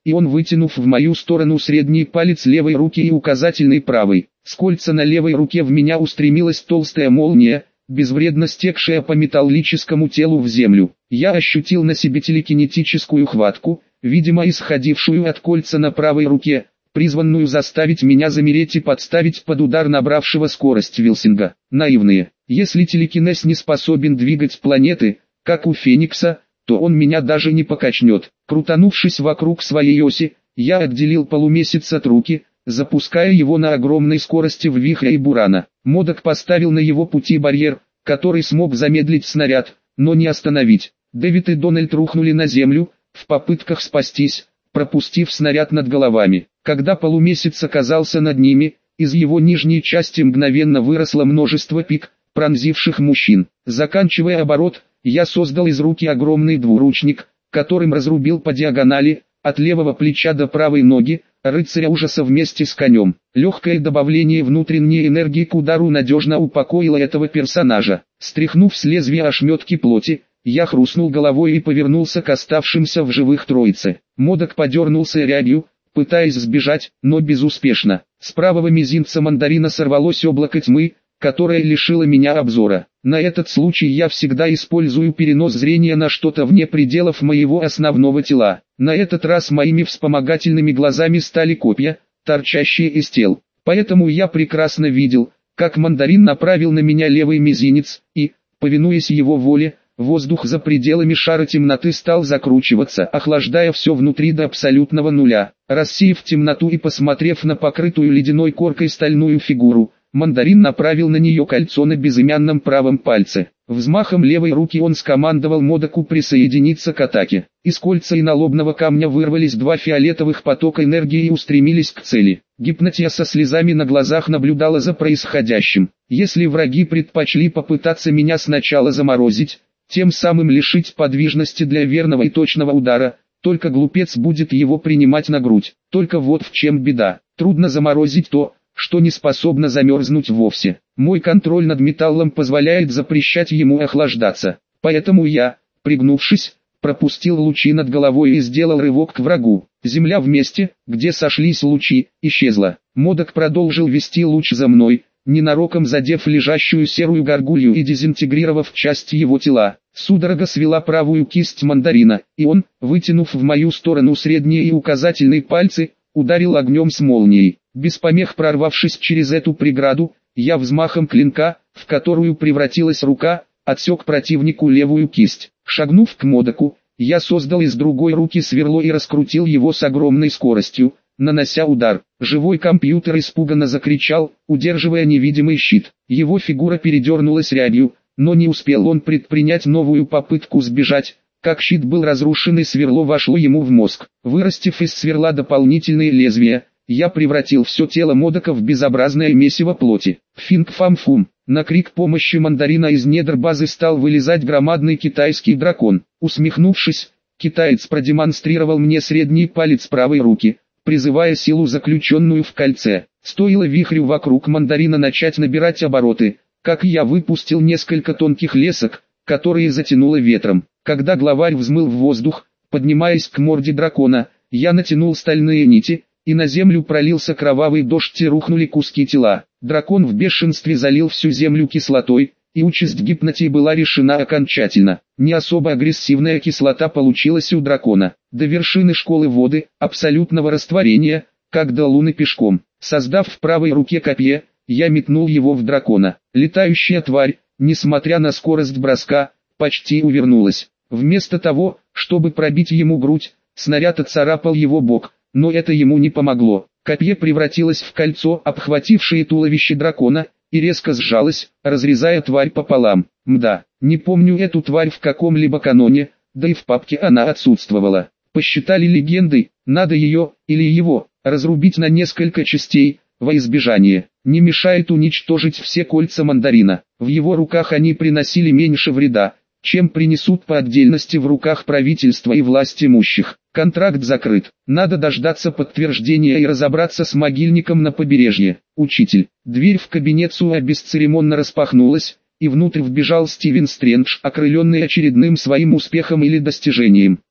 и он, вытянув в мою сторону средний палец левой руки и указательный правой, с кольца на левой руке в меня устремилась толстая молния, безвредно стекшая по металлическому телу в землю. Я ощутил на себе телекинетическую хватку, видимо исходившую от кольца на правой руке, призванную заставить меня замереть и подставить под удар набравшего скорость Вилсинга. Наивные. Если телекинез не способен двигать планеты, как у Феникса, то он меня даже не покачнет. Крутанувшись вокруг своей оси, я отделил полумесяц от руки, запуская его на огромной скорости в вихре и бурана. Модок поставил на его пути барьер, который смог замедлить снаряд, но не остановить. Дэвид и Дональд рухнули на землю, в попытках спастись, пропустив снаряд над головами. Когда полумесяц оказался над ними, из его нижней части мгновенно выросло множество пик, пронзивших мужчин. Заканчивая оборот, я создал из руки огромный двуручник, которым разрубил по диагонали, от левого плеча до правой ноги, рыцаря ужаса вместе с конем. Легкое добавление внутренней энергии к удару надежно упокоило этого персонажа. Стряхнув с лезвия ошметки плоти, я хрустнул головой и повернулся к оставшимся в живых троице. Модок подернулся рябью, пытаясь сбежать, но безуспешно. С правого мизинца мандарина сорвалось облако тьмы, которое лишило меня обзора. На этот случай я всегда использую перенос зрения на что-то вне пределов моего основного тела. На этот раз моими вспомогательными глазами стали копья, торчащие из тел. Поэтому я прекрасно видел, как мандарин направил на меня левый мизинец, и, повинуясь его воле, воздух за пределами шара темноты стал закручиваться, охлаждая все внутри до абсолютного нуля. Рассеяв темноту и посмотрев на покрытую ледяной коркой стальную фигуру, мандарин направил на нее кольцо на безымянном правом пальце. Взмахом левой руки он скомандовал Модоку присоединиться к атаке. Из кольца и налобного камня вырвались два фиолетовых потока энергии и устремились к цели. Гипнотия со слезами на глазах наблюдала за происходящим. Если враги предпочли попытаться меня сначала заморозить, тем самым лишить подвижности для верного и точного удара, только глупец будет его принимать на грудь. Только вот в чем беда. Трудно заморозить то, что не способно замерзнуть вовсе. Мой контроль над металлом позволяет запрещать ему охлаждаться. Поэтому я, пригнувшись, пропустил лучи над головой и сделал рывок к врагу. Земля в месте, где сошлись лучи, исчезла. Модок продолжил вести луч за мной, ненароком задев лежащую серую горгулью и дезинтегрировав часть его тела. Судорога свела правую кисть мандарина, и он, вытянув в мою сторону средние и указательные пальцы, ударил огнем с молнией. Без помех прорвавшись через эту преграду, я взмахом клинка, в которую превратилась рука, отсек противнику левую кисть. Шагнув к Модоку, я создал из другой руки сверло и раскрутил его с огромной скоростью, нанося удар. Живой компьютер испуганно закричал, удерживая невидимый щит. Его фигура передернулась рябью, но не успел он предпринять новую попытку сбежать, как щит был разрушен и сверло вошло ему в мозг. Вырастив из сверла дополнительные лезвия, я превратил все тело Модока в безобразное месиво плоти. Финг-фам-фум. На крик помощи мандарина из недр базы стал вылезать громадный китайский дракон. Усмехнувшись, китаец продемонстрировал мне средний палец правой руки, призывая силу, заключенную в кольце. Стоило вихрю вокруг мандарина начать набирать обороты, как я выпустил несколько тонких лесок, которые затянуло ветром. Когда главарь взмыл в воздух, поднимаясь к морде дракона, я натянул стальные нити, и на землю пролился кровавый дождь и рухнули куски тела. Дракон в бешенстве залил всю землю кислотой, и участь гипнотии была решена окончательно. Не особо агрессивная кислота получилась у дракона. До вершины школы воды, абсолютного растворения, как до луны пешком. Создав в правой руке копье, я метнул его в дракона. Летающая тварь, несмотря на скорость броска, почти увернулась. Вместо того, чтобы пробить ему грудь, снаряд отцарапал его бок. Но это ему не помогло. Копье превратилось в кольцо, обхватившее туловище дракона, и резко сжалось, разрезая тварь пополам. Мда, не помню эту тварь в каком-либо каноне, да и в папке она отсутствовала. Посчитали легендой, надо ее, или его, разрубить на несколько частей, во избежание. Не мешает уничтожить все кольца мандарина. В его руках они приносили меньше вреда, чем принесут по отдельности в руках правительства и власть имущих. Контракт закрыт. Надо дождаться подтверждения и разобраться с могильником на побережье. Учитель. Дверь в кабинет Суа бесцеремонно распахнулась, и внутрь вбежал Стивен Стрэндж, окрыленный очередным своим успехом или достижением.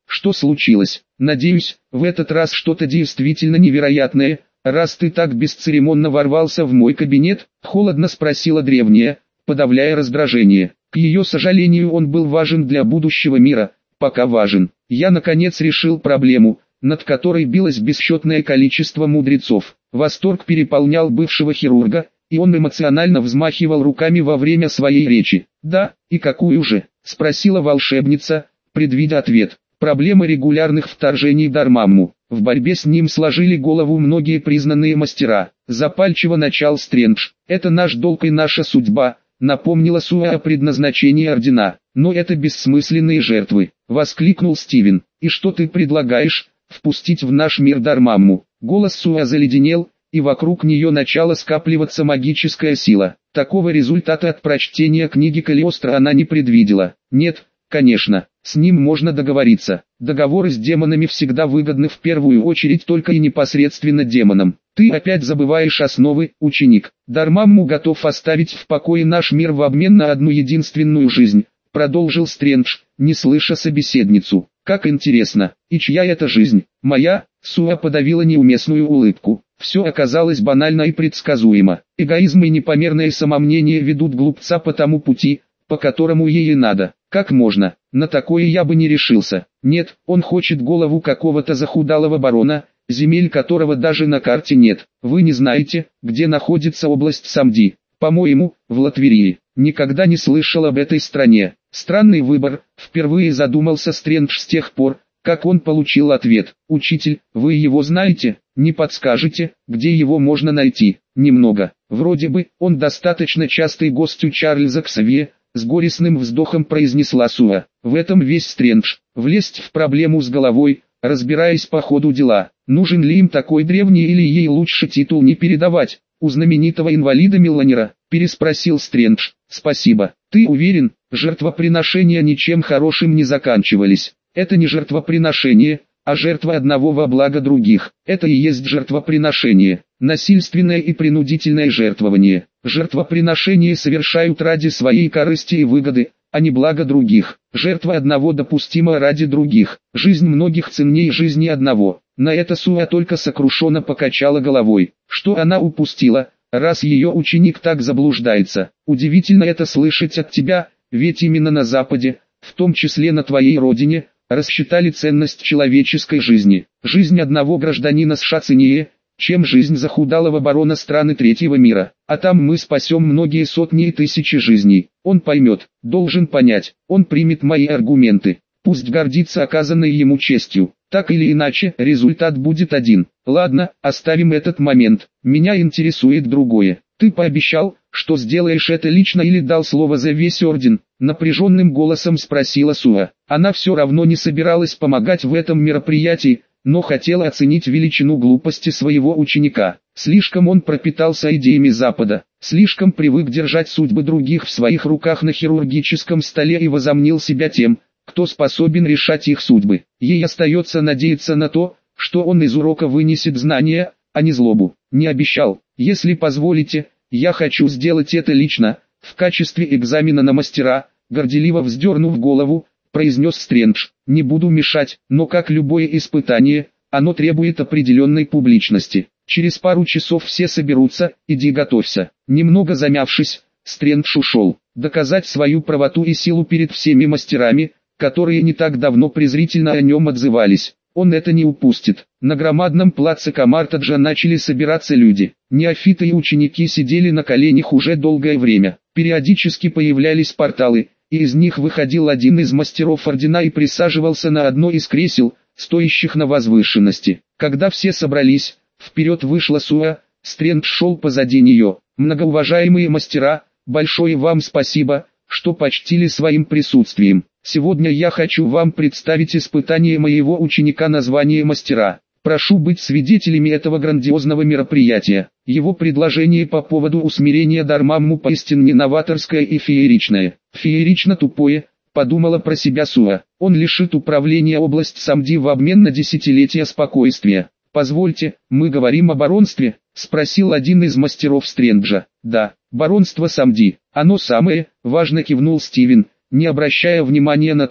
Что случилось? Надеюсь, в этот раз что-то действительно невероятное, раз ты так бесцеремонно ворвался в мой кабинет, холодно спросила древняя, подавляя раздражение. К ее сожалению, он был важен для будущего мира, пока важен. Я наконец решил проблему, над которой билось бесчетное количество мудрецов. Восторг переполнял бывшего хирурга, и он эмоционально взмахивал руками во время своей речи. «Да, и какую же?» – спросила волшебница, предвидя ответ. Проблема регулярных вторжений Дармамму. В борьбе с ним сложили голову многие признанные мастера. Запальчиво начал Стрэндж. «Это наш долг и наша судьба», — напомнила Суа о предназначении ордена. «Но это бессмысленные жертвы», — воскликнул Стивен. «И что ты предлагаешь? Впустить в наш мир Дармамму?» Голос Суа заледенел, и вокруг нее начала скапливаться магическая сила. Такого результата от прочтения книги Калиостро она не предвидела. Нет, конечно, с ним можно договориться. Договоры с демонами всегда выгодны в первую очередь только и непосредственно демонам. Ты опять забываешь основы, ученик. Дармамму готов оставить в покое наш мир в обмен на одну единственную жизнь, продолжил Стрэндж, не слыша собеседницу. Как интересно, и чья это жизнь? Моя? Суа подавила неуместную улыбку. Все оказалось банально и предсказуемо. Эгоизм и непомерное самомнение ведут глупца по тому пути, по которому ей и надо. Как можно? На такое я бы не решился. Нет, он хочет голову какого-то захудалого барона, земель которого даже на карте нет. Вы не знаете, где находится область Самди? По-моему, в Латверии. Никогда не слышал об этой стране. Странный выбор, впервые задумался Стрэндж с тех пор, как он получил ответ. Учитель, вы его знаете? Не подскажете, где его можно найти? Немного. Вроде бы, он достаточно частый гость у Чарльза Ксавье, с горестным вздохом произнесла Суа. В этом весь Стрэндж. Влезть в проблему с головой, разбираясь по ходу дела. Нужен ли им такой древний или ей лучше титул не передавать? У знаменитого инвалида Милланера, переспросил Стрэндж. Спасибо. Ты уверен, жертвоприношения ничем хорошим не заканчивались? Это не жертвоприношение, а жертва одного во благо других. Это и есть жертвоприношение. Насильственное и принудительное жертвование. Жертвоприношения совершают ради своей корысти и выгоды, а не блага других. Жертва одного допустима ради других. Жизнь многих ценнее жизни одного. На это Суа только сокрушенно покачала головой. Что она упустила, раз ее ученик так заблуждается? Удивительно это слышать от тебя, ведь именно на Западе, в том числе на твоей родине, рассчитали ценность человеческой жизни. Жизнь одного гражданина США ценнее, чем жизнь захудалого барона страны третьего мира. А там мы спасем многие сотни и тысячи жизней. Он поймет, должен понять, он примет мои аргументы. Пусть гордится оказанной ему честью. Так или иначе, результат будет один. Ладно, оставим этот момент. Меня интересует другое. Ты пообещал, что сделаешь это лично или дал слово за весь орден? Напряженным голосом спросила Суа. Она все равно не собиралась помогать в этом мероприятии, но хотела оценить величину глупости своего ученика. Слишком он пропитался идеями Запада, слишком привык держать судьбы других в своих руках на хирургическом столе и возомнил себя тем, кто способен решать их судьбы. Ей остается надеяться на то, что он из урока вынесет знания, а не злобу. Не обещал. Если позволите, я хочу сделать это лично, в качестве экзамена на мастера, горделиво вздернув голову, произнес Стрэндж. Не буду мешать, но как любое испытание, оно требует определенной публичности. Через пару часов все соберутся, иди готовься. Немного замявшись, Стрэндж ушел. Доказать свою правоту и силу перед всеми мастерами, которые не так давно презрительно о нем отзывались. Он это не упустит. На громадном плаце Камартаджа начали собираться люди. Неофиты и ученики сидели на коленях уже долгое время. Периодически появлялись порталы, и из них выходил один из мастеров ордена и присаживался на одно из кресел, стоящих на возвышенности. Когда все собрались, вперед вышла Суа, Стрэндж шел позади нее. Многоуважаемые мастера, большое вам спасибо, что почтили своим присутствием. Сегодня я хочу вам представить испытание моего ученика на звание мастера. Прошу быть свидетелями этого грандиозного мероприятия. Его предложение по поводу усмирения Дармамму поистине новаторское и фееричное. Феерично тупое, подумала про себя Суа. Он лишит управления область Самди в обмен на десятилетия спокойствия. «Позвольте, мы говорим о баронстве?» – спросил один из мастеров Стрэнджа. «Да, баронство Самди, оно самое», – важно кивнул Стивен, не обращая внимания на то,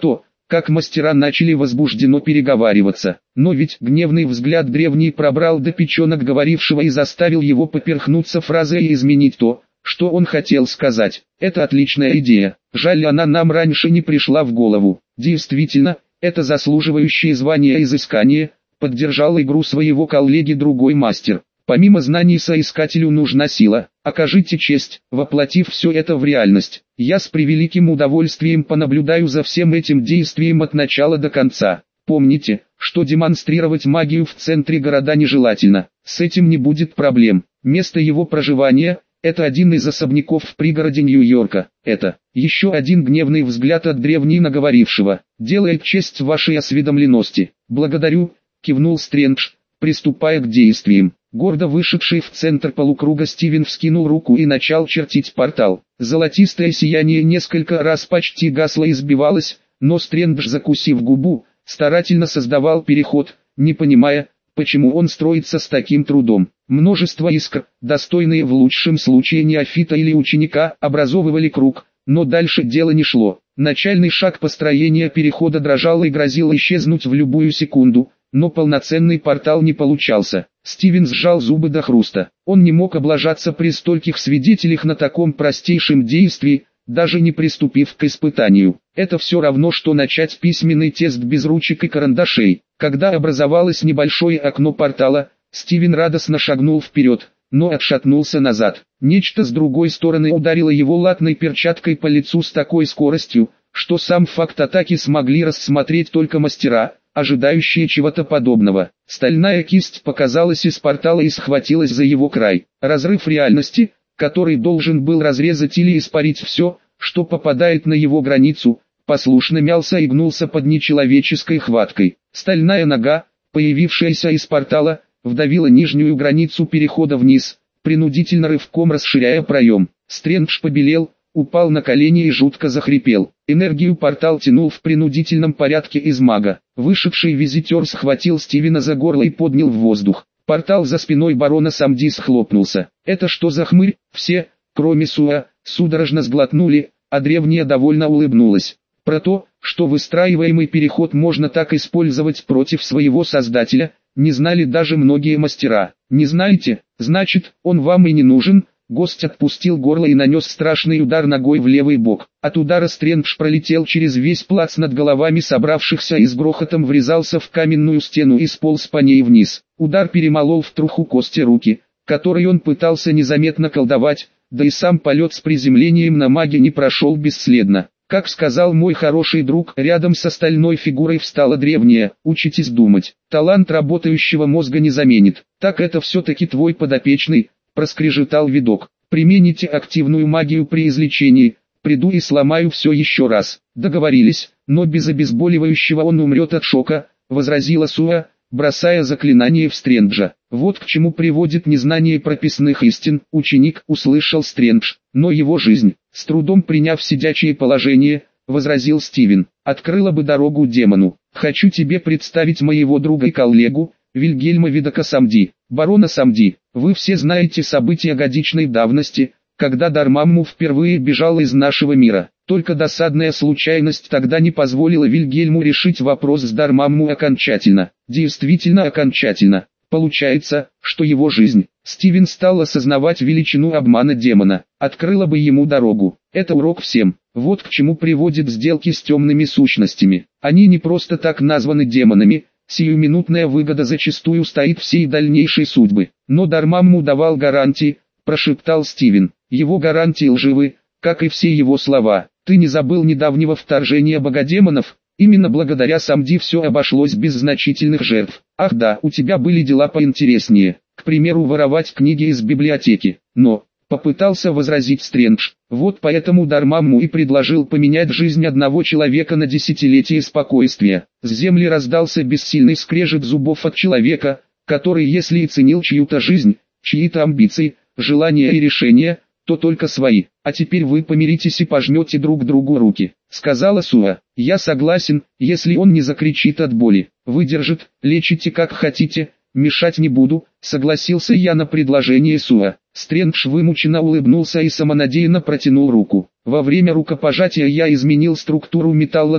как мастера начали возбужденно переговариваться. Но ведь гневный взгляд древний пробрал до печенок говорившего и заставил его поперхнуться фразой и изменить то, что он хотел сказать. Это отличная идея, жаль, она нам раньше не пришла в голову. Действительно, это заслуживающее звания изыскание, поддержал игру своего коллеги другой мастер. Помимо знаний соискателю нужна сила. Окажите честь, воплотив все это в реальность. Я с превеликим удовольствием понаблюдаю за всем этим действием от начала до конца. Помните, что демонстрировать магию в центре города нежелательно. С этим не будет проблем. Место его проживания – это один из особняков в пригороде Нью-Йорка. Это еще один гневный взгляд от древнего говорившего. Делает честь вашей осведомленности. Благодарю, кивнул Стрэндж, приступая к действиям. Гордо вышедший в центр полукруга Стивен вскинул руку и начал чертить портал. Золотистое сияние несколько раз почти гасло и сбивалось, но Стрэндж, закусив губу, старательно создавал переход, не понимая, почему он строится с таким трудом. Множество искр, достойные в лучшем случае неофита или ученика, образовывали круг, но дальше дело не шло. Начальный шаг построения перехода дрожал и грозил исчезнуть в любую секунду, но полноценный портал не получался. Стивен сжал зубы до хруста. Он не мог облажаться при стольких свидетелях на таком простейшем действии, даже не приступив к испытанию. Это все равно, что начать письменный тест без ручек и карандашей. Когда образовалось небольшое окно портала, Стивен радостно шагнул вперед, но отшатнулся назад. Нечто с другой стороны ударило его латной перчаткой по лицу с такой скоростью, что сам факт атаки смогли рассмотреть только мастера, ожидающие чего-то подобного. Стальная кисть показалась из портала и схватилась за его край. Разрыв реальности, который должен был разрезать или испарить все, что попадает на его границу, послушно мялся и гнулся под нечеловеческой хваткой. Стальная нога, появившаяся из портала, вдавила нижнюю границу перехода вниз, принудительно рывком расширяя проем. Стрэндж побелел, упал на колени и жутко захрипел. Энергию портал тянул в принудительном порядке из мага. Вышедший визитер схватил Стивена за горло и поднял в воздух. Портал за спиной барона Самди схлопнулся. «Это что за хмырь?» Все, кроме Суа, судорожно сглотнули, а древняя довольно улыбнулась. Про то, что выстраиваемый переход можно так использовать против своего создателя, не знали даже многие мастера. «Не знаете? Значит, он вам и не нужен?» Гость отпустил горло и нанес страшный удар ногой в левый бок. От удара Стрэндж пролетел через весь плац над головами собравшихся и с грохотом врезался в каменную стену и сполз по ней вниз. Удар перемолол в труху кости руки, которой он пытался незаметно колдовать, да и сам полет с приземлением на маге не прошел бесследно. Как сказал мой хороший друг, рядом с остальной фигурой встала древняя: «Учитесь думать, талант работающего мозга не заменит». «Так это все-таки твой подопечный», проскрежетал видок. «Примените активную магию при излечении, приду и сломаю все еще раз». «Договорились, но без обезболивающего он умрет от шока», возразила Суа, бросая заклинание в Стрэнджа. «Вот к чему приводит незнание прописных истин», ученик, услышал Стрэндж. «Но его жизнь, с трудом приняв сидячее положение, возразил Стивен, открыла бы дорогу демону. Хочу тебе представить моего друга и коллегу, Вильгельма Видока Самди, барона Самди. Вы все знаете события годичной давности, когда Дармамму впервые бежал из нашего мира. Только досадная случайность тогда не позволила Вильгельму решить вопрос с Дармамму окончательно. Действительно окончательно. Получается, что его жизнь, Стивен стал осознавать величину обмана демона, открыла бы ему дорогу. Это урок всем. Вот к чему приводят сделки с темными сущностями. Они не просто так названы демонами. Сиюминутная выгода зачастую стоит всей дальнейшей судьбы. Но Дармамму давал гарантии, прошептал Стивен. Его гарантии лживы, как и все его слова. Ты не забыл недавнего вторжения богодемонов? Именно благодаря Самди все обошлось без значительных жертв. Ах да, у тебя были дела поинтереснее. К примеру, воровать книги из библиотеки. Но, попытался возразить Стрэндж, вот поэтому Дармамму и предложил поменять жизнь одного человека на десятилетие спокойствия. С земли раздался бессильный скрежет зубов от человека, который, если и ценил чью-то жизнь, чьи-то амбиции, желания и решения, то только свои. А теперь вы помиритесь и пожмете друг другу руки, сказала Суа. Я согласен, если он не закричит от боли. Выдержит, лечите как хотите, мешать не буду, согласился я на предложение Суа. Стрэндж вымученно улыбнулся и самонадеянно протянул руку. Во время рукопожатия я изменил структуру металла так,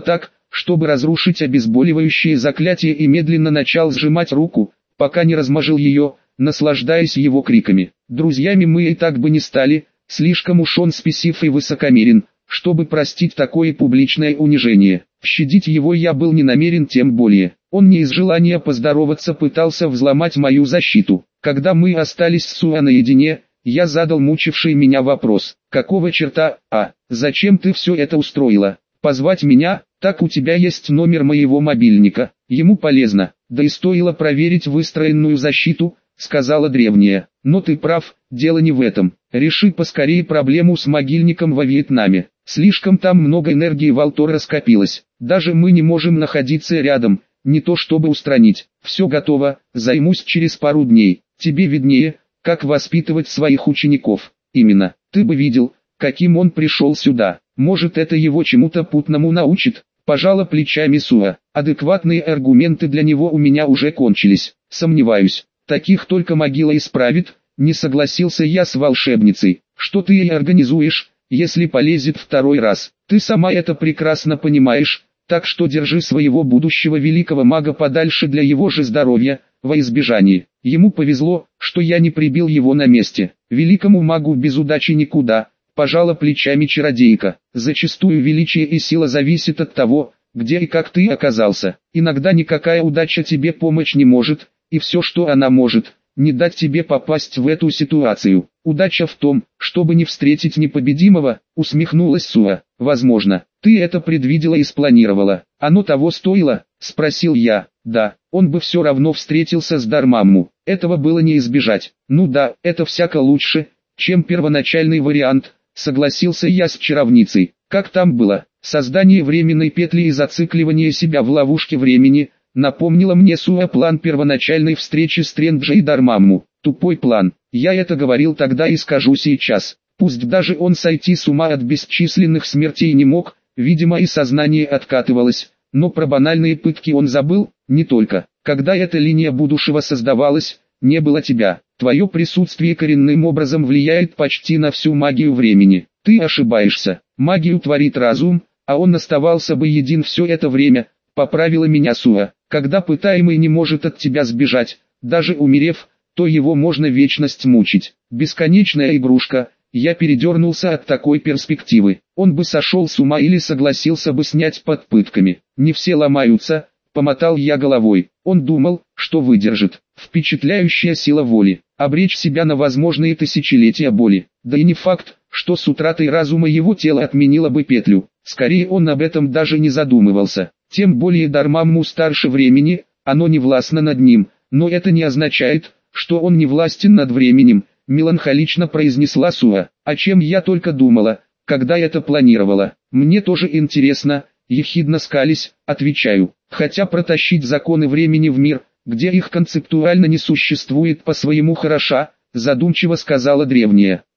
чтобы разрушить обезболивающее заклятие, и медленно начал сжимать руку, пока не размажил ее, наслаждаясь его криками. Друзьями мы и так бы не стали, слишком уж он спесив и высокомерен, чтобы простить такое публичное унижение. Щадить его я был не намерен, тем более. Он не из желания поздороваться пытался взломать мою защиту. Когда мы остались с Суа наедине, я задал мучивший меня вопрос. Какого черта, зачем ты все это устроила? Позвать меня? Так у тебя есть номер моего мобильника. Ему полезно. Да и стоило проверить выстроенную защиту, сказала древняя. Но ты прав, дело не в этом. Реши поскорее проблему с могильником во Вьетнаме. Слишком там много энергии Валтора скопилось. Даже мы не можем находиться рядом, не то чтобы устранить. Все готово, займусь через пару дней. Тебе виднее, как воспитывать своих учеников. Именно, ты бы видел, каким он пришел сюда. Может, это его чему-то путному научит? Пожала плечами Суа. Адекватные аргументы для него у меня уже кончились. Сомневаюсь, таких только могила исправит. Не согласился я с волшебницей. Что ты ей организуешь, если полезет второй раз? Ты сама это прекрасно понимаешь, так что держи своего будущего великого мага подальше для его же здоровья, во избежание. Ему повезло, что я не прибил его на месте. Великому магу без удачи никуда, пожала плечами чародейка. Зачастую величие и сила зависит от того, где и как ты оказался. Иногда никакая удача тебе помочь не может, и все, что она может, не дать тебе попасть в эту ситуацию. Удача в том, чтобы не встретить непобедимого, усмехнулась Суа. Возможно, ты это предвидела и спланировала. Оно того стоило? Спросил я. Да, он бы все равно встретился с Дармамму. Этого было не избежать. Ну да, это всяко лучше, чем первоначальный вариант, согласился я с чаровницей. Как там было? Создание временной петли и зацикливание себя в ловушке времени, напомнила мне Суа план первоначальной встречи Стрэнджа и Дармамму. Тупой план. Я это говорил тогда и скажу сейчас. Пусть даже он сойти с ума от бесчисленных смертей не мог, видимо и сознание откатывалось, но про банальные пытки он забыл. Не только. Когда эта линия будущего создавалась, не было тебя. Твое присутствие коренным образом влияет почти на всю магию времени. Ты ошибаешься. Магию творит разум, а он оставался бы един все это время, поправила меня Суа. Когда пытаемый не может от тебя сбежать, даже умерев, то его можно вечность мучить. Бесконечная игрушка. Я передернулся от такой перспективы. Он бы сошел с ума или согласился бы снять под пытками. Не все ломаются, помотал я головой. Он думал, что выдержит. Впечатляющая сила воли. Обречь себя на возможные тысячелетия боли. Да и не факт, что с утратой разума его тело отменило бы петлю. Скорее он об этом даже не задумывался. Тем более Дармамму старше времени, оно не властно над ним. Но это не означает, что он не властен над временем, меланхолично произнесла Суа. О чем я только думала, когда это планировала. Мне тоже интересно, ехидно скались, отвечаю. Хотя протащить законы времени в мир, где их концептуально не существует, по-своему хороша, задумчиво сказала древняя.